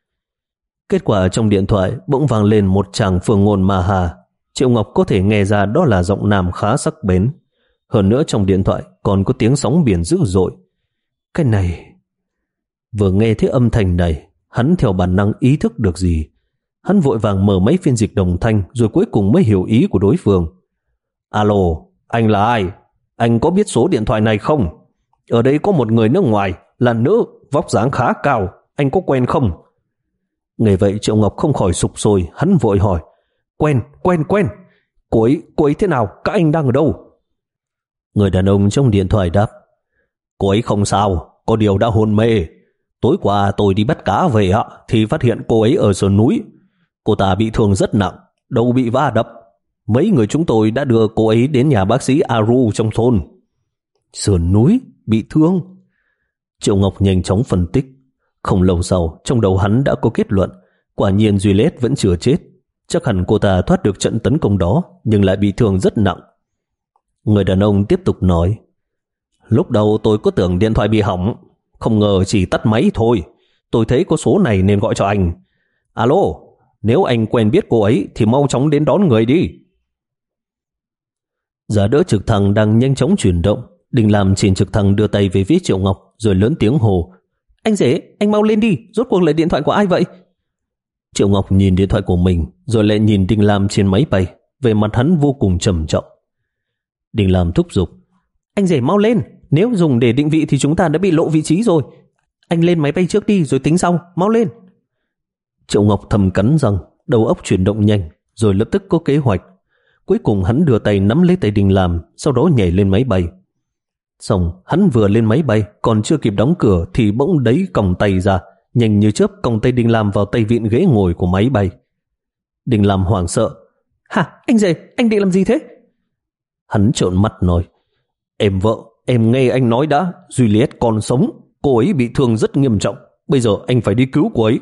Speaker 1: Kết quả trong điện thoại bỗng vang lên một tràng phương ngôn ma hà. Triệu Ngọc có thể nghe ra đó là giọng nam khá sắc bén. Hơn nữa trong điện thoại còn có tiếng sóng biển dữ dội. Cái này... Vừa nghe thấy âm thanh này, hắn theo bản năng ý thức được gì. Hắn vội vàng mở máy phiên dịch đồng thanh rồi cuối cùng mới hiểu ý của đối phương. Alo, anh là ai? Anh có biết số điện thoại này không? Ở đây có một người nước ngoài, là nữ, vóc dáng khá cao. Anh có quen không? Nghe vậy Triệu Ngọc không khỏi sục sôi, hắn vội hỏi. Quen, quen, quen. Cô ấy, cô ấy thế nào? Các anh đang ở đâu? Người đàn ông trong điện thoại đáp. Cô ấy không sao, có điều đã hôn mê. Tối qua tôi đi bắt cá về ạ, thì phát hiện cô ấy ở sườn núi. Cô ta bị thương rất nặng, đầu bị va đập. Mấy người chúng tôi đã đưa cô ấy đến nhà bác sĩ Aru trong thôn. Sườn núi, bị thương. Triệu Ngọc nhanh chóng phân tích. Không lâu sau, trong đầu hắn đã có kết luận. Quả nhiên Juliet vẫn chưa chết. Chắc hẳn cô ta thoát được trận tấn công đó, nhưng lại bị thương rất nặng. Người đàn ông tiếp tục nói, lúc đầu tôi có tưởng điện thoại bị hỏng, không ngờ chỉ tắt máy thôi. Tôi thấy có số này nên gọi cho anh. Alo, nếu anh quen biết cô ấy thì mau chóng đến đón người đi. Giá đỡ trực thăng đang nhanh chóng chuyển động. Đình Lam trên trực thăng đưa tay về phía Triệu Ngọc rồi lớn tiếng hồ, anh rể, anh mau lên đi, rốt cuộc là điện thoại của ai vậy? Triệu Ngọc nhìn điện thoại của mình rồi lại nhìn Đình Lam trên máy bay, về mặt hắn vô cùng trầm trọng. Đình Lam thúc giục, anh rể mau lên, nếu dùng để định vị thì chúng ta đã bị lộ vị trí rồi. Anh lên máy bay trước đi rồi tính sau, mau lên. Triệu Ngọc thầm cắn răng, đầu óc chuyển động nhanh, rồi lập tức có kế hoạch. Cuối cùng hắn đưa tay nắm lấy tay Đình Lam, sau đó nhảy lên máy bay. Xong, hắn vừa lên máy bay, còn chưa kịp đóng cửa thì bỗng đấy còng tay ra, nhanh như chớp còng tay Đình Lam vào tay vịn ghế ngồi của máy bay. Đình Lam hoảng sợ, hả, anh rể, anh định làm gì thế? Hắn trợn mắt nói, em vợ, em nghe anh nói đã, Juliet còn sống, cô ấy bị thương rất nghiêm trọng, bây giờ anh phải đi cứu cô ấy.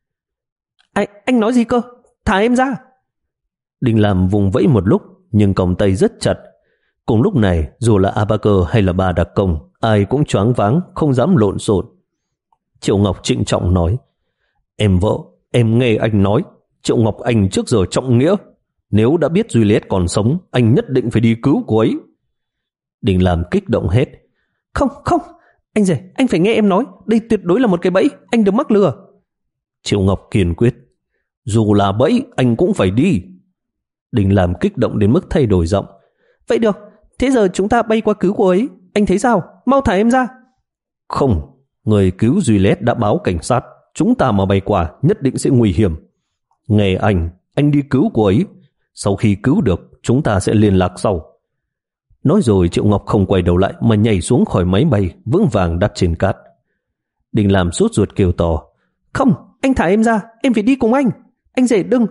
Speaker 1: Anh, anh nói gì cơ? Thả em ra. Đình Lam vùng vẫy một lúc, nhưng còng tay rất chặt. Cùng lúc này, dù là A Ba Cơ hay là bà đặc công, ai cũng choáng váng, không dám lộn xộn. Triệu Ngọc trịnh trọng nói, em vợ, em nghe anh nói, Triệu Ngọc anh trước giờ trọng nghĩa. Nếu đã biết Juliet còn sống, anh nhất định phải đi cứu cô ấy. Đình Lam kích động hết, không, không, anh rể, anh phải nghe em nói, đây tuyệt đối là một cái bẫy, anh đừng mắc lừa. Triệu Ngọc kiên quyết, dù là bẫy, anh cũng phải đi. Đình Lam kích động đến mức thay đổi giọng, vậy được, thế giờ chúng ta bay qua cứu cô ấy, anh thấy sao? Mau thả em ra. Không, người cứu Juliet đã báo cảnh sát, chúng ta mà bay qua nhất định sẽ nguy hiểm. Nghe anh, anh đi cứu cô ấy, sau khi cứu được, chúng ta sẽ liên lạc sau. Nói rồi Triệu Ngọc không quay đầu lại mà nhảy xuống khỏi máy bay, vững vàng đáp trên cát. Đình Lam sốt ruột kêu to, không, anh thả em ra, em phải đi cùng anh. Anh rể đừng.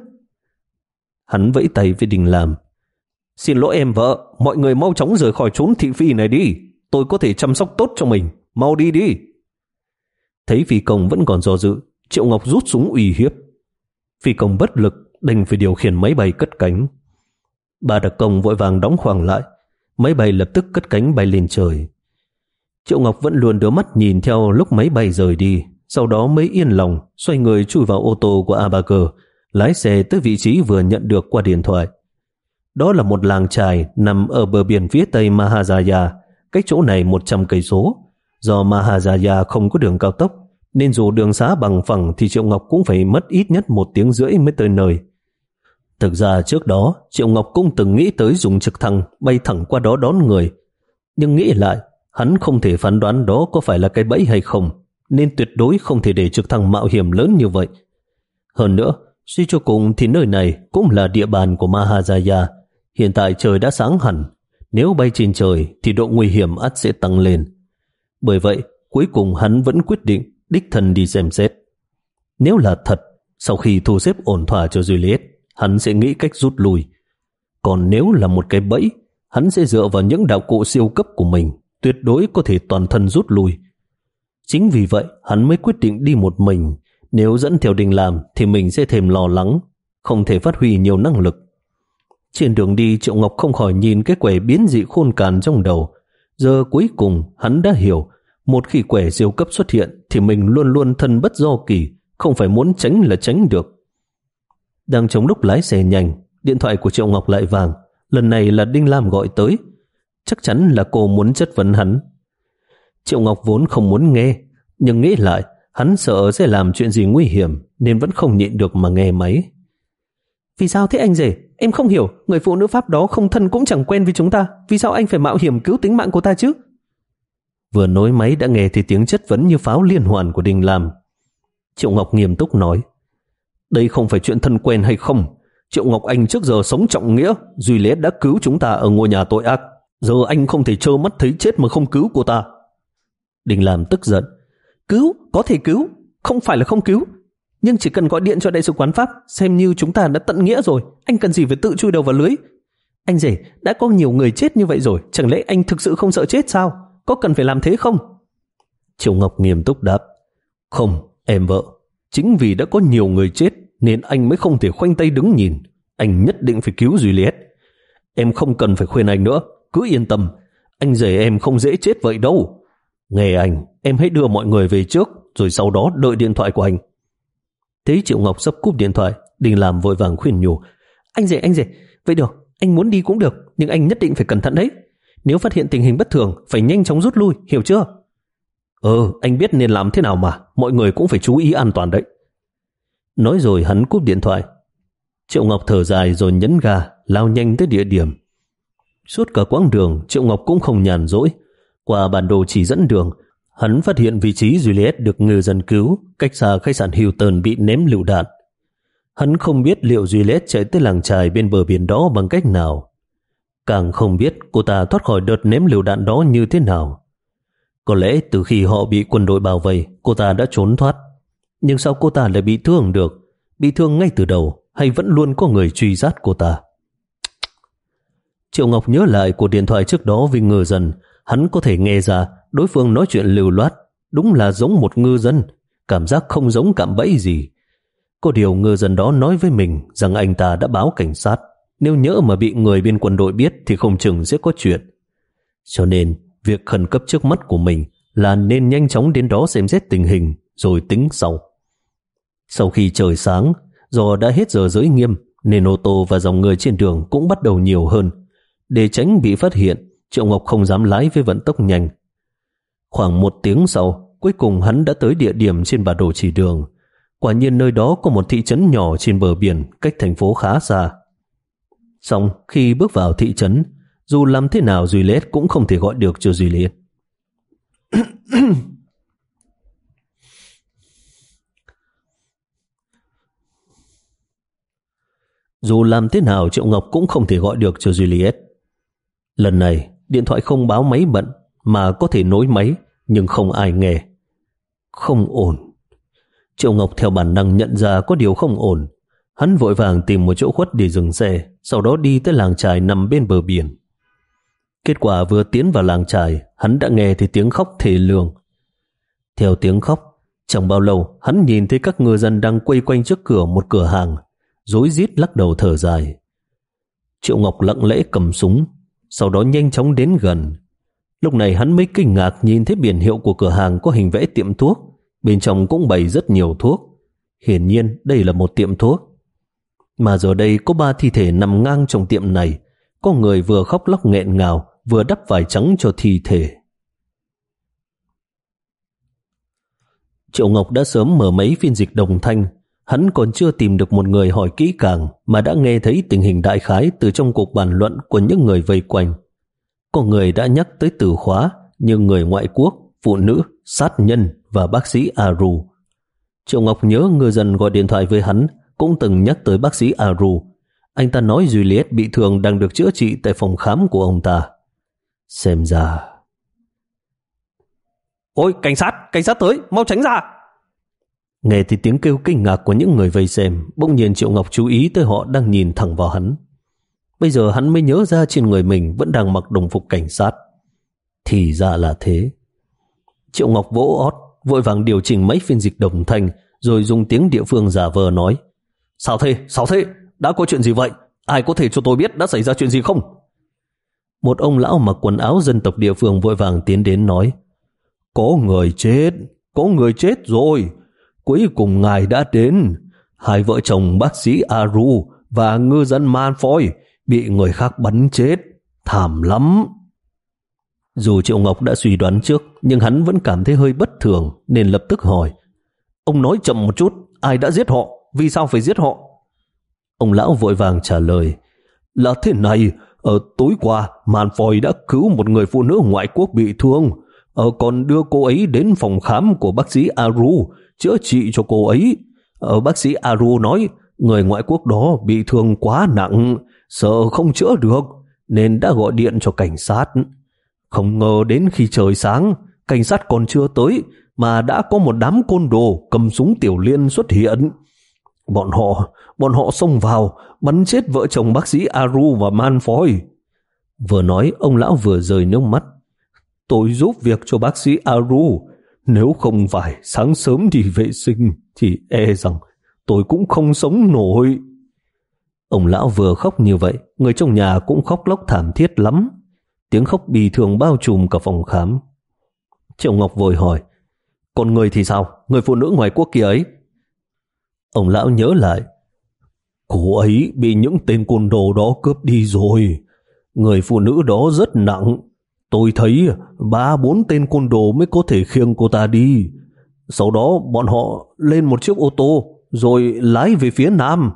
Speaker 1: Hắn vẫy tay với Đình Lam, xin lỗi em vợ, mọi người mau chóng rời khỏi chốn thị phi này đi, tôi có thể chăm sóc tốt cho mình, mau đi đi. Thấy phi công vẫn còn do dự, Triệu Ngọc rút súng uy hiếp. Phi công bất lực, đành phải điều khiển máy bay cất cánh. Bà đặc công vội vàng đóng khoang lại, máy bay lập tức cất cánh bay lên trời. Triệu Ngọc vẫn luôn đưa mắt nhìn theo lúc máy bay rời đi, sau đó mới yên lòng xoay người chui vào ô tô của A Ba Cơ, lái xe tới vị trí vừa nhận được qua điện thoại. Đó là một làng chài nằm ở bờ biển phía tây Mahajaya, cách chỗ này một trăm cây số. Do Mahajaya không có đường cao tốc, nên dù đường xá bằng phẳng thì Triệu Ngọc cũng phải mất ít nhất một tiếng rưỡi mới tới nơi. Thực ra trước đó, Triệu Ngọc cũng từng nghĩ tới dùng trực thăng bay thẳng qua đó đón người. Nhưng nghĩ lại, hắn không thể phán đoán đó có phải là cái bẫy hay không, nên tuyệt đối không thể để trực thăng mạo hiểm lớn như vậy. Hơn nữa, suy cho cùng thì nơi này cũng là địa bàn của Mahajaya. Hiện tại trời đã sáng hẳn, nếu bay trên trời thì độ nguy hiểm ắt sẽ tăng lên. Bởi vậy, cuối cùng hắn vẫn quyết định đích thân đi xem xét. Nếu là thật, sau khi thu xếp ổn thỏa cho Juliet, hắn sẽ nghĩ cách rút lui. Còn nếu là một cái bẫy, hắn sẽ dựa vào những đạo cụ siêu cấp của mình, tuyệt đối có thể toàn thân rút lui. Chính vì vậy, hắn mới quyết định đi một mình. Nếu dẫn theo Đình Lam thì mình sẽ thêm lo lắng, không thể phát huy nhiều năng lực. Trên đường đi, Triệu Ngọc không khỏi nhìn cái quẻ biến dị khôn càn trong đầu. Giờ cuối cùng hắn đã hiểu, một khi quẻ siêu cấp xuất hiện thì mình luôn luôn thân bất do kỳ, không phải muốn tránh là tránh được. Đang trong lúc lái xe nhanh, điện thoại của Triệu Ngọc lại vang. Lần này là Đinh Lam gọi tới. Chắc chắn là cô muốn chất vấn hắn. Triệu Ngọc vốn không muốn nghe, nhưng nghĩ lại, hắn sợ sẽ làm chuyện gì nguy hiểm nên vẫn không nhịn được mà nghe máy. Vì sao thế anh rể? Em không hiểu, người phụ nữ Pháp đó không thân cũng chẳng quen với chúng ta, vì sao anh phải mạo hiểm cứu tính mạng của ta chứ? Vừa nối máy đã nghe thì tiếng chất vấn như pháo liên hoàn của Đình Lam. Triệu Ngọc nghiêm túc nói, đây không phải chuyện thân quen hay không. Triệu Ngọc anh trước giờ sống trọng nghĩa, Juliet đã cứu chúng ta ở ngôi nhà tội ác, giờ anh không thể trơ mắt thấy chết mà không cứu cô ta. Đình Lam tức giận, cứu, có thể cứu, không phải là không cứu, nhưng chỉ cần gọi điện cho đại sứ quán Pháp, xem như chúng ta đã tận nghĩa rồi, anh cần gì phải tự chui đầu vào lưới. Anh rể, đã có nhiều người chết như vậy rồi, chẳng lẽ anh thực sự không sợ chết sao? có cần phải làm thế không? Triệu Ngọc nghiêm túc đáp. Không, em vợ, chính vì đã có nhiều người chết nên anh mới không thể khoanh tay đứng nhìn. Anh nhất định phải cứu Juliet. Em không cần phải khuyên anh nữa, cứ yên tâm, anh rể em không dễ chết vậy đâu. Nghe anh, em hãy đưa mọi người về trước, rồi sau đó đợi điện thoại của anh. Thấy Triệu Ngọc sắp cúp điện thoại, Đình Làm vội vàng khuyên nhủ. Anh rể, anh rể, vậy được, anh muốn đi cũng được, nhưng anh nhất định phải cẩn thận đấy. Nếu phát hiện tình hình bất thường, phải nhanh chóng rút lui, hiểu chưa? Ừ, anh biết nên làm thế nào mà, mọi người cũng phải chú ý an toàn đấy. Nói rồi hắn cúp điện thoại. Triệu Ngọc thở dài rồi nhấn ga, lao nhanh tới địa điểm. Suốt cả quãng đường, Triệu Ngọc cũng không nhàn rỗi. Qua bản đồ chỉ dẫn đường, hắn phát hiện vị trí Juliet được ngư dân cứu, cách xa khách sạn Hilton bị ném lựu đạn. Hắn không biết liệu Juliet chạy tới làng chài bên bờ biển đó bằng cách nào. Càng không biết cô ta thoát khỏi đợt ném lựu đạn đó như thế nào. Có lẽ từ khi họ bị quân đội bao vây, cô ta đã trốn thoát. Nhưng sao cô ta lại bị thương được? Bị thương ngay từ đầu hay vẫn luôn có người truy sát cô ta? Triệu Ngọc nhớ lại cuộc điện thoại trước đó với ngư dân. Hắn có thể nghe ra đối phương nói chuyện lưu loát, đúng là giống một ngư dân, cảm giác không giống cạm bẫy gì. Có điều ngư dân đó nói với mình rằng anh ta đã báo cảnh sát. Nếu nhỡ mà bị người bên quân đội biết thì không chừng sẽ có chuyện. Cho nên việc khẩn cấp trước mắt của mình là nên nhanh chóng đến đó xem xét tình hình rồi tính sau. Sau khi trời sáng, do đã hết giờ giới nghiêm nên ô tô và dòng người trên đường cũng bắt đầu nhiều hơn. Để tránh bị phát hiện, Triệu Ngọc không dám lái với vận tốc nhanh. Khoảng một tiếng sau, cuối cùng hắn đã tới địa điểm trên bản đồ chỉ đường. Quả nhiên nơi đó có một thị trấn nhỏ trên bờ biển, cách thành phố khá xa. Xong, khi bước vào thị trấn, dù làm thế nào Juliet cũng không thể gọi được cho Juliet. Dù làm thế nào Triệu Ngọc cũng không thể gọi được cho Juliet. Lần này, điện thoại không báo máy bận mà có thể nối máy, nhưng không ai nghe. Không ổn. Triệu Ngọc theo bản năng nhận ra có điều không ổn. Hắn vội vàng tìm một chỗ khuất để dừng xe, sau đó đi tới làng chài nằm bên bờ biển. Kết quả vừa tiến vào làng chài, hắn đã nghe thấy tiếng khóc thê lương. Theo tiếng khóc, chẳng bao lâu hắn nhìn thấy các ngư dân đang quây quanh trước cửa một cửa hàng, rối rít lắc đầu thở dài. Triệu Ngọc lặng lẽ cầm súng, sau đó nhanh chóng đến gần. Lúc này hắn mới kinh ngạc nhìn thấy biển hiệu của cửa hàng có hình vẽ tiệm thuốc, bên trong cũng bày rất nhiều thuốc. Hiển nhiên đây là một tiệm thuốc. Mà giờ đây có ba thi thể nằm ngang trong tiệm này, có người vừa khóc lóc nghẹn ngào, vừa đắp vải trắng cho thi thể. Triệu Ngọc đã sớm mở máy phiên dịch đồng thanh. Hắn còn chưa tìm được một người hỏi kỹ càng mà đã nghe thấy tình hình đại khái từ trong cuộc bàn luận của những người vây quanh. Có người đã nhắc tới từ khóa như người ngoại quốc, phụ nữ, sát nhân và bác sĩ Aru. Triệu Ngọc nhớ ngư dân gọi điện thoại với hắn cũng từng nhắc tới bác sĩ Aru. Anh ta nói Juliet bị thương đang được chữa trị tại phòng khám của ông ta. Xem ra... Ôi, cảnh sát! Cảnh sát tới! Mau tránh ra! Nghe thì tiếng kêu kinh ngạc của những người vây xem, bỗng nhiên Triệu Ngọc chú ý tới họ đang nhìn thẳng vào hắn. Bây giờ hắn mới nhớ ra trên người mình vẫn đang mặc đồng phục cảnh sát. Thì ra là thế. Triệu Ngọc vỗ ót, vội vàng điều chỉnh máy phiên dịch đồng thanh, rồi dùng tiếng địa phương giả vờ nói. Sao thế? Sao thế? Đã có chuyện gì vậy? Ai có thể cho tôi biết đã xảy ra chuyện gì không? Một ông lão mặc quần áo dân tộc địa phương vội vàng tiến đến nói. Có người chết, có người chết rồi. Cuối cùng ngài đã đến. Hai vợ chồng bác sĩ Aru và ngư dân Malfoy bị người khác bắn chết. Thảm lắm. Dù Triệu Ngọc đã suy đoán trước, nhưng hắn vẫn cảm thấy hơi bất thường nên lập tức hỏi. Ông nói chậm một chút, ai đã giết họ? Vì sao phải giết họ? Ông lão vội vàng trả lời. Là thế này, ở tối qua Malfoy đã cứu một người phụ nữ ngoại quốc bị thương, ở còn đưa cô ấy đến phòng khám của bác sĩ Aru chữa trị cho cô ấy. Ở bác sĩ Aru nói người ngoại quốc đó bị thương quá nặng, sợ không chữa được nên đã gọi điện cho cảnh sát. Không ngờ đến khi trời sáng, cảnh sát còn chưa tới mà đã có một đám côn đồ cầm súng tiểu liên xuất hiện. Bọn họ, bọn họ xông vào, bắn chết vợ chồng bác sĩ Aru và Malfoy. Vừa nói, ông lão vừa rơi nước mắt.
Speaker 2: tôi giúp việc cho bác sĩ Aru. Nếu không phải sáng sớm đi vệ sinh thì e rằng tôi cũng không sống nổi.
Speaker 1: Ông lão vừa khóc như vậy, người trong nhà cũng khóc lóc thảm thiết lắm. Tiếng khóc bi thương bao trùm cả phòng khám. Triệu Ngọc vội hỏi, còn người thì sao? Người phụ nữ ngoài quốc kia ấy? Ông lão nhớ lại,
Speaker 2: cô ấy bị những tên côn đồ đó cướp đi rồi. Người phụ nữ đó rất nặng. Tôi thấy ba bốn tên côn đồ mới có thể khiêng cô ta đi. Sau đó bọn họ lên một chiếc ô tô rồi lái về phía nam.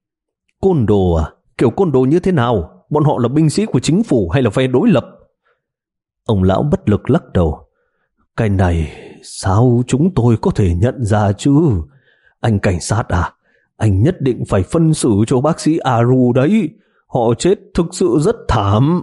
Speaker 1: Côn đồ à? Kiểu côn đồ như thế nào? Bọn họ là binh sĩ của chính phủ hay là phe đối lập?
Speaker 2: Ông lão bất lực lắc đầu. Cái này sao chúng tôi có thể nhận ra chứ? Anh cảnh sát à? Anh nhất định phải phân xử cho bác sĩ Aru đấy. Họ chết thực sự rất thảm.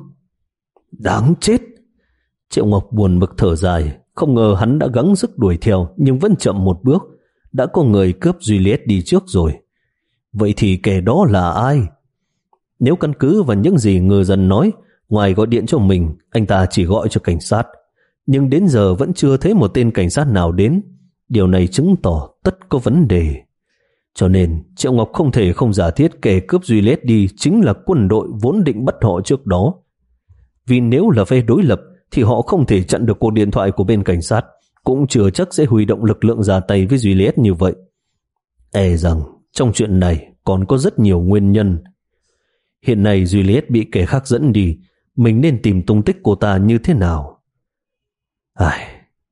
Speaker 1: Đáng chết. Triệu Ngọc buồn bực thở dài. Không ngờ hắn đã gắng sức đuổi theo nhưng vẫn chậm một bước. Đã có người cướp Juliet đi trước rồi. Vậy thì kẻ đó là ai? Nếu căn cứ vào những gì ngư dân nói, ngoài gọi điện cho mình, anh ta chỉ gọi cho cảnh sát. Nhưng đến giờ vẫn chưa thấy một tên cảnh sát nào đến. Điều này chứng tỏ tất có vấn đề. Cho nên Triệu Ngọc không thể không giả thiết kẻ cướp Juliet đi chính là quân đội vốn định bắt họ trước đó. Vì nếu là phe đối lập thì họ không thể chặn được cuộc điện thoại của bên cảnh sát, cũng chưa chắc sẽ huy động lực lượng ra tay với Juliet như vậy. E rằng trong chuyện này còn có rất nhiều nguyên nhân. Hiện nay Juliet bị kẻ khác dẫn đi, mình nên tìm tung tích cô ta như thế nào? Ai...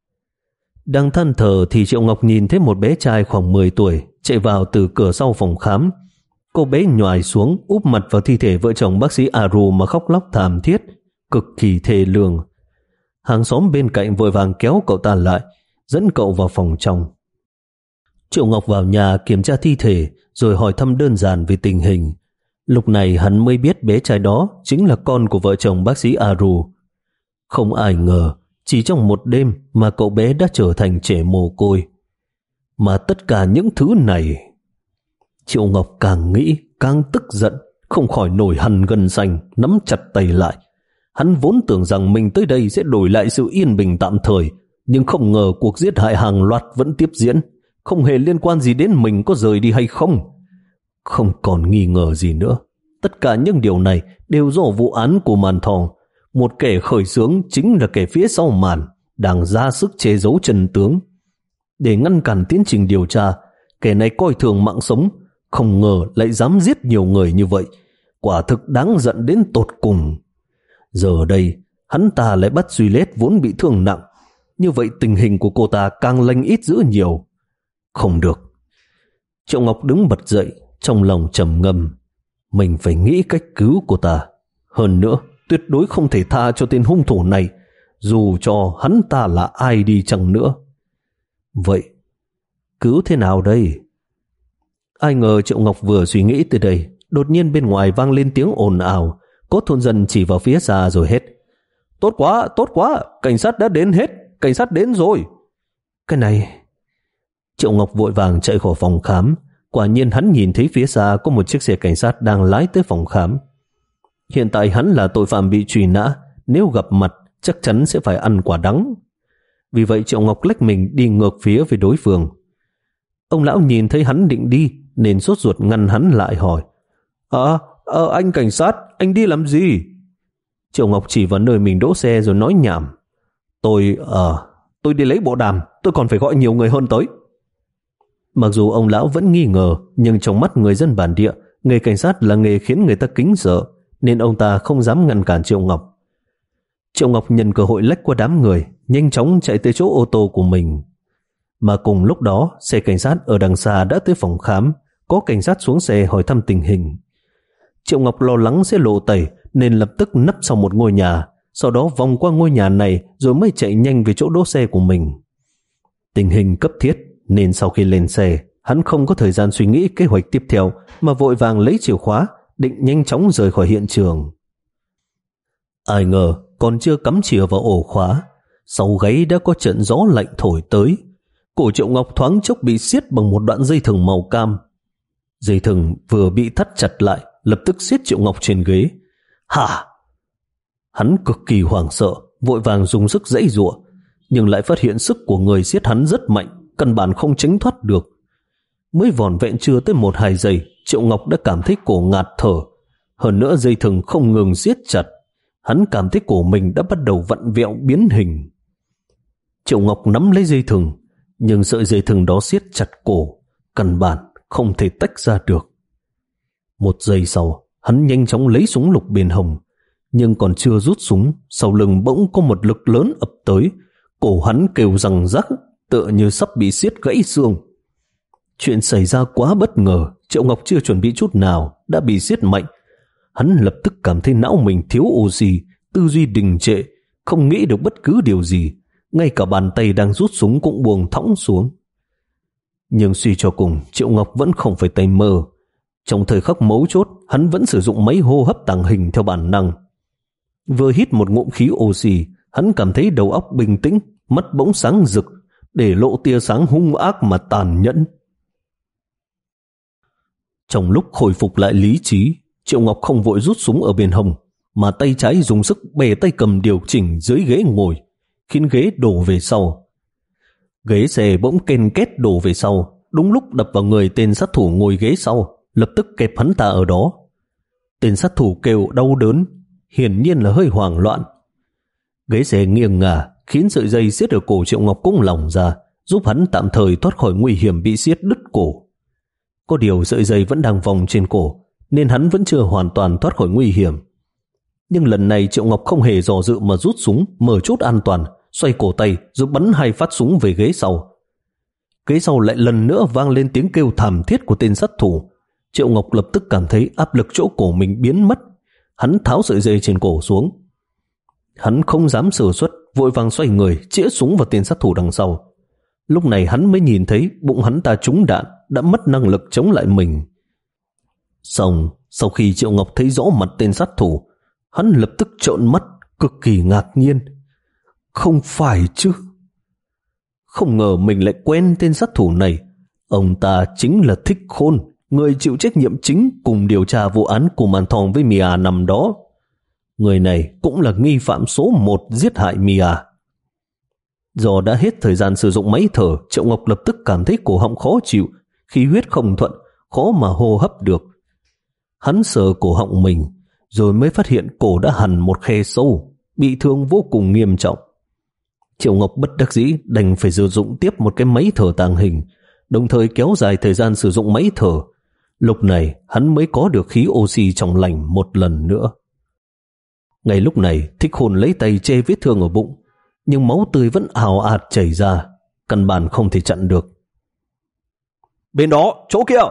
Speaker 1: Đang than thở thì Triệu Ngọc nhìn thấy một bé trai khoảng mười tuổi chạy vào từ cửa sau phòng khám. Cô bé nhoài xuống úp mặt vào thi thể vợ chồng bác sĩ Aru mà khóc lóc thảm thiết, cực kỳ thê lương. Hàng xóm bên cạnh vội vàng kéo cậu ta lại, dẫn cậu vào phòng trong. Triệu Ngọc vào nhà kiểm tra thi thể rồi hỏi thăm đơn giản về tình hình. Lúc này hắn mới biết bé trai đó chính là con của vợ chồng bác sĩ Aru. Không ai ngờ chỉ trong một đêm mà cậu bé đã trở thành trẻ mồ côi. Mà tất cả những thứ này... Triệu Ngọc càng nghĩ càng tức giận, không khỏi nổi hằn gân xanh, nắm chặt tay lại. Hắn vốn tưởng rằng mình tới đây sẽ đổi lại sự yên bình tạm thời, nhưng không ngờ cuộc giết hại hàng loạt vẫn tiếp diễn, không hề liên quan gì đến mình có rời đi hay không. Không còn nghi ngờ gì nữa. Tất cả những điều này đều do vụ án của Màn Thòng. Một kẻ khởi xướng chính là kẻ phía sau màn, đang ra sức che giấu chân tướng. Để ngăn cản tiến trình điều tra, kẻ này coi thường mạng sống, không ngờ lại dám giết nhiều người như vậy. Quả thực đáng giận đến tột cùng. Giờ đây, hắn ta lại bắt Juliet vốn bị thương nặng. Như vậy tình hình của cô ta càng lành ít dữ nhiều. Không được. Triệu Ngọc đứng bật dậy, trong lòng trầm ngâm. Mình phải nghĩ cách cứu cô ta. Hơn nữa, tuyệt đối không thể tha cho tên hung thủ này, dù cho hắn ta là ai đi chăng nữa. Vậy, cứu thế nào đây? Ai ngờ Triệu Ngọc vừa suy nghĩ từ đây, đột nhiên bên ngoài vang lên tiếng ồn ào. Có thôn dân chỉ vào phía xa rồi hét. Tốt quá, tốt quá, cảnh sát đã đến hết, cảnh sát đến rồi. Cái này... Triệu Ngọc vội vàng chạy khỏi phòng khám. Quả nhiên hắn nhìn thấy phía xa có một chiếc xe cảnh sát đang lái tới phòng khám. Hiện tại hắn là tội phạm bị truy nã, nếu gặp mặt chắc chắn sẽ phải ăn quả đắng. Vì vậy Triệu Ngọc lách mình đi ngược phía với đối phương. Ông lão nhìn thấy hắn định đi nên sốt ruột ngăn hắn lại hỏi. À, à anh cảnh sát, anh đi làm gì? Triệu Ngọc chỉ vào nơi mình đỗ xe rồi nói nhảm. Tôi, ờ, à, tôi đi lấy bộ đàm, tôi còn phải gọi nhiều người hơn tới. Mặc dù ông lão vẫn nghi ngờ, nhưng trong mắt người dân bản địa, nghề cảnh sát là nghề khiến người ta kính sợ, nên ông ta không dám ngăn cản Triệu Ngọc. Triệu Ngọc nhân cơ hội lách qua đám người, nhanh chóng chạy tới chỗ ô tô của mình. Mà cùng lúc đó, xe cảnh sát ở đằng xa đã tới phòng khám, có cảnh sát xuống xe hỏi thăm tình hình. Triệu Ngọc lo lắng sẽ lộ tẩy nên lập tức nấp sau một ngôi nhà, sau đó vòng qua ngôi nhà này rồi mới chạy nhanh về chỗ đỗ xe của mình. Tình hình cấp thiết nên sau khi lên xe, hắn không có thời gian suy nghĩ kế hoạch tiếp theo mà vội vàng lấy chìa khóa, định nhanh chóng rời khỏi hiện trường. Ai ngờ còn chưa cắm chìa vào ổ khóa, sau gáy đã có trận gió lạnh thổi tới. Cổ Triệu Ngọc thoáng chốc bị siết bằng một đoạn dây thừng màu cam. Dây thừng vừa bị thắt chặt lại, lập tức siết Triệu Ngọc trên ghế. Hả? Hắn cực kỳ hoảng sợ,
Speaker 2: vội vàng dùng sức giãy giụa, nhưng lại phát hiện sức của người siết hắn rất mạnh, căn bản không tránh thoát được. Mới vỏn vẹn chưa tới một hai giây, Triệu Ngọc đã cảm thấy cổ ngạt thở. Hơn nữa dây thừng không ngừng siết chặt, hắn cảm thấy cổ mình đã bắt đầu vặn vẹo biến hình. Triệu Ngọc nắm lấy dây thừng, nhưng sợi dây thừng đó siết chặt cổ, căn bản không thể tách ra được. Một giây sau, hắn nhanh chóng lấy súng lục bên hông, nhưng còn chưa rút súng, sau lưng bỗng có một lực lớn ập tới, cổ hắn kêu răng rắc, tựa như sắp bị siết gãy xương. Chuyện xảy ra quá bất ngờ, Triệu Ngọc chưa chuẩn bị chút nào đã bị siết mạnh. Hắn lập tức cảm thấy não mình thiếu oxy, tư duy đình trệ, không nghĩ được bất cứ điều gì, ngay cả bàn tay đang rút súng cũng buông thõng xuống. Nhưng suy cho cùng, Triệu Ngọc vẫn không phải tay mơ. Trong thời khắc mấu chốt, hắn vẫn sử dụng máy hô hấp tàng hình theo bản năng. Vừa hít một ngụm khí oxy, hắn cảm thấy đầu óc bình tĩnh, mắt bỗng sáng rực, để lộ tia sáng hung ác mà tàn nhẫn. Trong lúc khôi phục lại lý trí, Triệu Ngọc không vội rút súng ở bên hông, mà tay trái dùng sức bè tay cầm điều chỉnh dưới ghế ngồi, khiến ghế đổ về sau. Ghế xe bỗng ken két đổ về sau, đúng lúc đập vào người tên sát thủ ngồi ghế sau, lập tức kẹp hắn ta ở đó. Tên sát thủ kêu đau đớn, hiển nhiên là hơi hoảng loạn. Ghế xe nghiêng ngả, khiến sợi dây siết ở cổ Triệu Ngọc cũng lỏng ra, giúp hắn tạm thời thoát khỏi nguy hiểm bị siết đứt cổ. Có điều sợi dây vẫn đang vòng trên cổ, nên hắn vẫn chưa hoàn toàn thoát khỏi nguy hiểm. Nhưng lần này Triệu Ngọc không hề dò dự mà rút súng, mở chốt an toàn, xoay cổ tay rồi bắn hai phát súng về ghế sau. Ghế sau lại lần nữa vang lên tiếng kêu thảm thiết của tên sát thủ. Triệu Ngọc lập tức cảm thấy áp lực chỗ cổ mình biến mất. Hắn tháo sợi dây trên cổ xuống. Hắn không dám sơ suất, vội vàng xoay người chĩa súng vào tên sát thủ đằng sau. Lúc này hắn mới nhìn thấy bụng hắn ta trúng đạn, đã mất năng lực chống lại mình. Xong, sau khi Triệu Ngọc thấy rõ mặt tên sát thủ, hắn lập tức trợn mắt, cực kỳ ngạc nhiên. Không phải chứ? Không ngờ mình lại quen tên sát thủ này. Ông ta chính là Thích Khôn, người chịu trách nhiệm chính cùng điều tra vụ án cùng An Thong với Mia năm đó. Người này cũng là nghi phạm số một giết hại Mia. Do đã hết thời gian sử dụng máy thở, Triệu Ngọc lập tức cảm thấy cổ họng khó chịu, khí huyết không thuận, khó mà hô hấp được. Hắn sờ cổ họng mình, rồi mới phát hiện cổ đã hằn một khe sâu, bị thương vô cùng nghiêm trọng. Triệu Ngọc bất đắc dĩ đành phải sử dụng tiếp một cái máy thở tàng hình, đồng thời kéo dài thời gian sử dụng máy thở. Lúc này hắn mới có được khí oxy trong lành một lần nữa. Ngay lúc này Thích Khôn lấy tay che vết thương ở bụng, nhưng máu tươi vẫn ào ạt chảy ra, căn bản không thể chặn được. Bên đó, chỗ kia!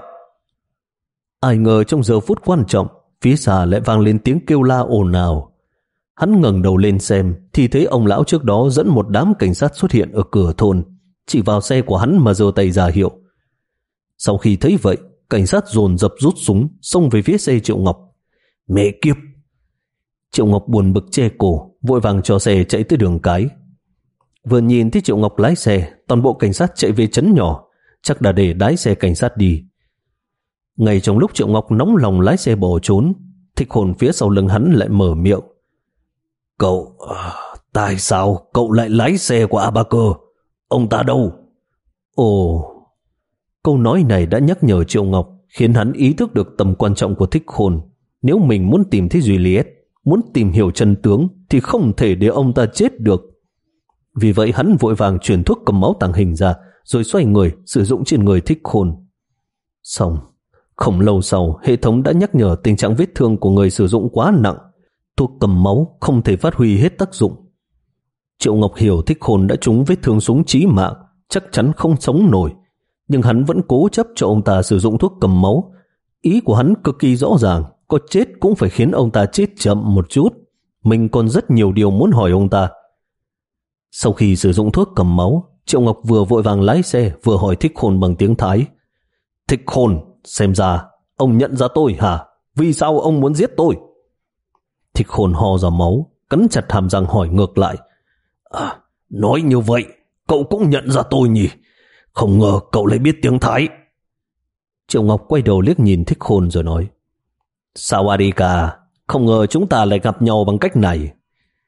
Speaker 2: Ai ngờ trong giờ phút quan trọng, phía xa lại vang lên tiếng kêu la ồn ào. Hắn ngẩng đầu lên xem, thì thấy ông lão trước đó dẫn một đám cảnh sát xuất hiện ở cửa thôn, chỉ vào xe của hắn mà giơ tay ra hiệu. Sau khi thấy vậy, cảnh sát dồn dập rút súng, xông về phía xe Triệu Ngọc. Mẹ kiếp! Triệu Ngọc buồn bực che cổ, vội vàng cho xe chạy tới đường cái. Vừa nhìn thấy Triệu Ngọc lái xe, toàn bộ cảnh sát chạy về trấn nhỏ, chắc đã để đái xe cảnh sát đi. Ngay trong lúc Triệu Ngọc nóng lòng lái xe bỏ trốn, Thích Khôn phía sau lưng hắn lại mở miệng. Cậu, tại sao cậu lại lái xe của A Ba Cơ? Ông ta đâu? Ồ, câu nói này đã nhắc nhở Triệu Ngọc, khiến hắn ý thức được tầm quan trọng của Thích Khôn. Nếu mình muốn tìm thấy Juliet, muốn tìm hiểu chân tướng, thì không thể để ông ta chết được. Vì vậy hắn vội vàng chuyển thuốc cầm máu tàng hình ra, rồi xoay người sử dụng trên người Thích Khôn. Xong, không lâu sau, hệ thống đã nhắc nhở tình trạng vết thương của người sử dụng quá nặng. Thuốc cầm máu không thể phát huy hết tác dụng. Triệu Ngọc hiểu Thích Khôn đã trúng vết thương súng chí mạng, chắc chắn không sống nổi. Nhưng hắn vẫn cố chấp cho ông ta sử dụng thuốc cầm máu. Ý của hắn cực kỳ rõ ràng, có chết cũng phải khiến ông ta chết chậm một chút. Mình còn rất nhiều điều muốn hỏi ông ta. Sau khi sử dụng thuốc cầm máu, Triệu Ngọc vừa vội vàng lái xe vừa hỏi Thích Khôn bằng tiếng Thái. Thích Khôn, xem ra ông nhận ra tôi hả? Vì sao ông muốn giết tôi? Thích Khôn ho ra máu, cắn chặt hàm răng hỏi ngược lại. À, nói như vậy, cậu cũng nhận ra tôi nhỉ? Không ngờ cậu lại biết tiếng Thái. Triệu Ngọc quay đầu liếc nhìn Thích Khôn rồi nói. Sawadika, không ngờ chúng ta lại gặp nhau bằng cách này.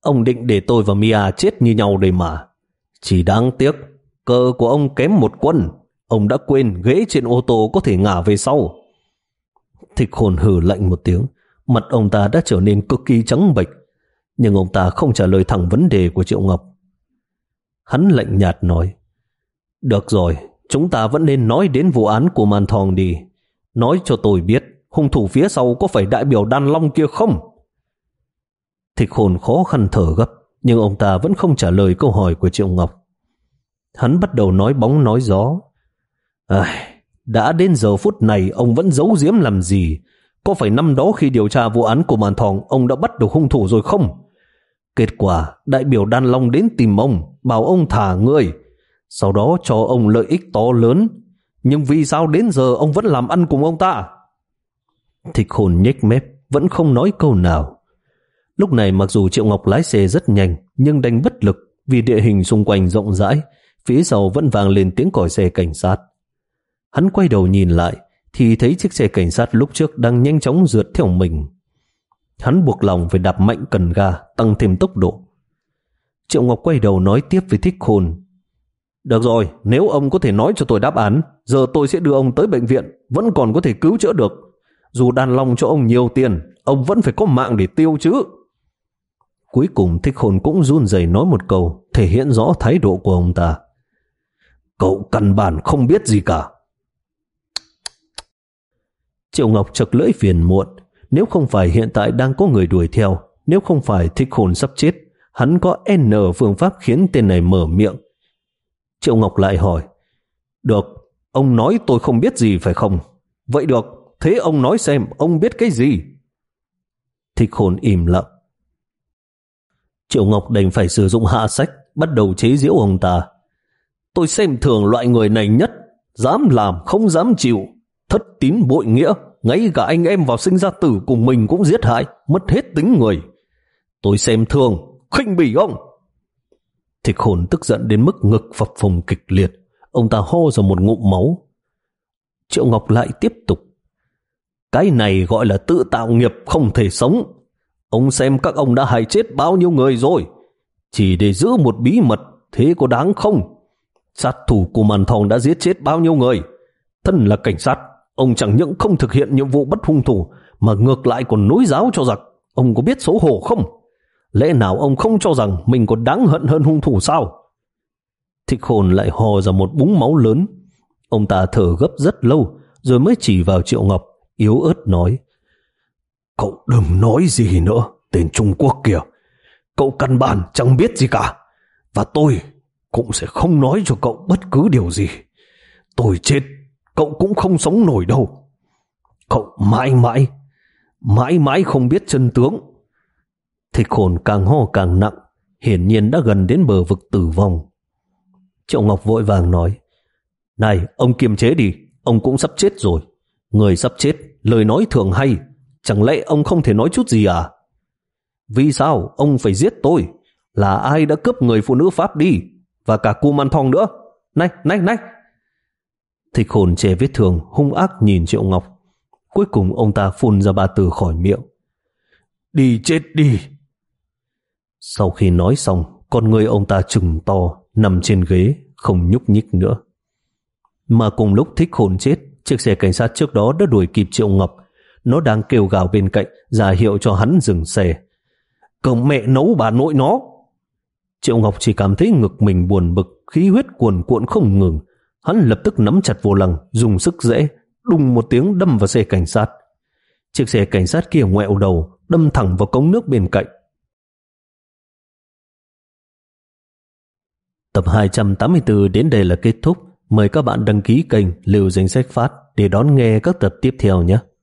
Speaker 2: Ông định để tôi và Mia chết như nhau đây mà. Chỉ đáng tiếc, cờ của ông kém một quân. Ông đã quên ghế trên ô tô có thể ngả về sau.
Speaker 1: Thích Khôn hừ lạnh một tiếng, mặt ông ta đã trở nên cực kỳ trắng bệch, nhưng ông ta không trả lời thẳng vấn đề của Triệu Ngọc. Hắn lạnh nhạt nói, được rồi, chúng ta vẫn nên nói đến vụ án của Man Thong đi. Nói cho tôi biết, hung thủ phía sau có phải đại biểu Đan Long kia không? Thích Khôn khó khăn thở gấp, nhưng ông ta vẫn không trả lời câu hỏi của Triệu Ngọc. Hắn bắt đầu nói bóng nói gió. À, đã đến giờ phút này ông vẫn giấu giếm làm gì? Có phải năm đó khi điều tra vụ án của Man Thong ông đã bắt được hung thủ rồi không? Kết quả đại biểu Đan Long đến tìm ông, bảo ông thả người, sau đó cho ông lợi ích to lớn. Nhưng vì sao đến giờ ông vẫn làm ăn cùng ông ta? Thích Khôn nhếch mép, vẫn không nói câu nào. Lúc này mặc dù Triệu Ngọc lái xe rất nhanh, nhưng đành bất lực vì địa hình xung quanh rộng rãi, phía sau vẫn vang lên tiếng còi xe cảnh sát. Hắn quay đầu nhìn lại, thì thấy chiếc xe cảnh sát lúc trước đang nhanh chóng rượt theo mình. Hắn buộc lòng phải đạp mạnh cần ga, tăng thêm tốc độ. Triệu Ngọc quay đầu nói tiếp với Thích Khôn. Được rồi, nếu ông có thể nói cho tôi đáp án, giờ tôi sẽ đưa ông tới bệnh viện, vẫn còn có thể cứu chữa được. Dù Đan Long cho ông nhiều tiền, ông vẫn phải có mạng để tiêu chứ. Cuối cùng Thích Khôn cũng run rẩy nói một câu, thể hiện rõ thái độ của ông ta. Cậu căn bản không biết gì cả. Triệu Ngọc chật lưỡi phiền muộn. Nếu không phải hiện tại đang có người đuổi theo, nếu không phải Thích Khôn sắp chết, hắn có N phương pháp khiến tên này mở miệng. Triệu Ngọc lại hỏi, được, ông nói tôi không biết gì phải không? Vậy được, thế ông nói xem ông biết cái gì? Thích Khôn im lặng. Triệu Ngọc đành phải sử dụng hạ sách, bắt đầu chế giễu ông ta. Tôi xem thường loại người này nhất, dám làm không dám chịu, thất tín bội nghĩa, ngay cả anh em vào sinh ra tử cùng mình cũng giết hại, mất hết tính người. Tôi xem thường, khinh bỉ ông. Thích Khôn tức giận đến mức ngực phập phồng kịch liệt, ông ta ho ra một ngụm máu. Triệu Ngọc lại tiếp tục. Cái này gọi là tự tạo nghiệp không thể sống. Ông xem các ông đã hại chết bao nhiêu người rồi. Chỉ để giữ một bí mật, thế có đáng không? Sát thủ của Man Thong đã giết chết bao nhiêu người? Thân là cảnh sát, ông chẳng những không thực hiện nhiệm vụ bắt hung thủ, mà ngược lại còn nối giáo cho giặc. Ông có biết xấu hổ không? Lẽ nào ông không cho rằng mình còn đáng hận hơn hung thủ sao? Thích Khôn lại hò ra một búng máu lớn. Ông ta thở gấp rất lâu, rồi mới chỉ vào Triệu Ngọc, yếu ớt nói. Cậu đừng nói gì nữa, tên Trung Quốc kìa. Cậu căn bản chẳng biết gì cả. Và tôi cũng sẽ không nói cho cậu bất cứ điều gì. Tôi chết, cậu cũng không sống nổi đâu. Cậu mãi mãi, mãi mãi không biết chân tướng. Thích Khôn càng ho càng nặng, hiển nhiên đã gần đến bờ vực tử vong. Triệu Ngọc vội vàng nói, này, ông kiềm chế đi, ông cũng sắp chết rồi. Người sắp chết, lời nói thường hay, chẳng lẽ ông không thể nói chút gì à? Vì sao ông phải giết tôi? Là ai đã cướp người phụ nữ Pháp đi? Và cả cô Man Thong nữa? Này, này, này! Thích Khôn che vết thương, hung ác nhìn Triệu Ngọc. Cuối cùng ông ta phun ra ba từ khỏi miệng. Đi chết đi! Sau khi nói xong, con người ông ta trừng to, nằm trên ghế, không nhúc nhích nữa. Mà cùng lúc Thích Khôn chết, chiếc xe cảnh sát trước đó đã đuổi kịp Triệu Ngọc. Nó đang kêu gào bên cạnh, ra hiệu cho hắn dừng xe. Cơm mẹ nấu bà nội nó! Triệu Ngọc chỉ cảm thấy ngực mình buồn bực, khí huyết cuồn cuộn không ngừng. Hắn lập tức nắm chặt vô lăng, dùng sức rẽ, đùng một tiếng đâm vào xe cảnh sát. Chiếc xe cảnh sát kia ngoẹo đầu, đâm thẳng vào cống nước bên cạnh. Tập hai trăm tám mươi tư đến đây là kết thúc. Mời các bạn đăng ký kênh Lưu Danh Sách Phát để đón nghe các tập tiếp theo nhé.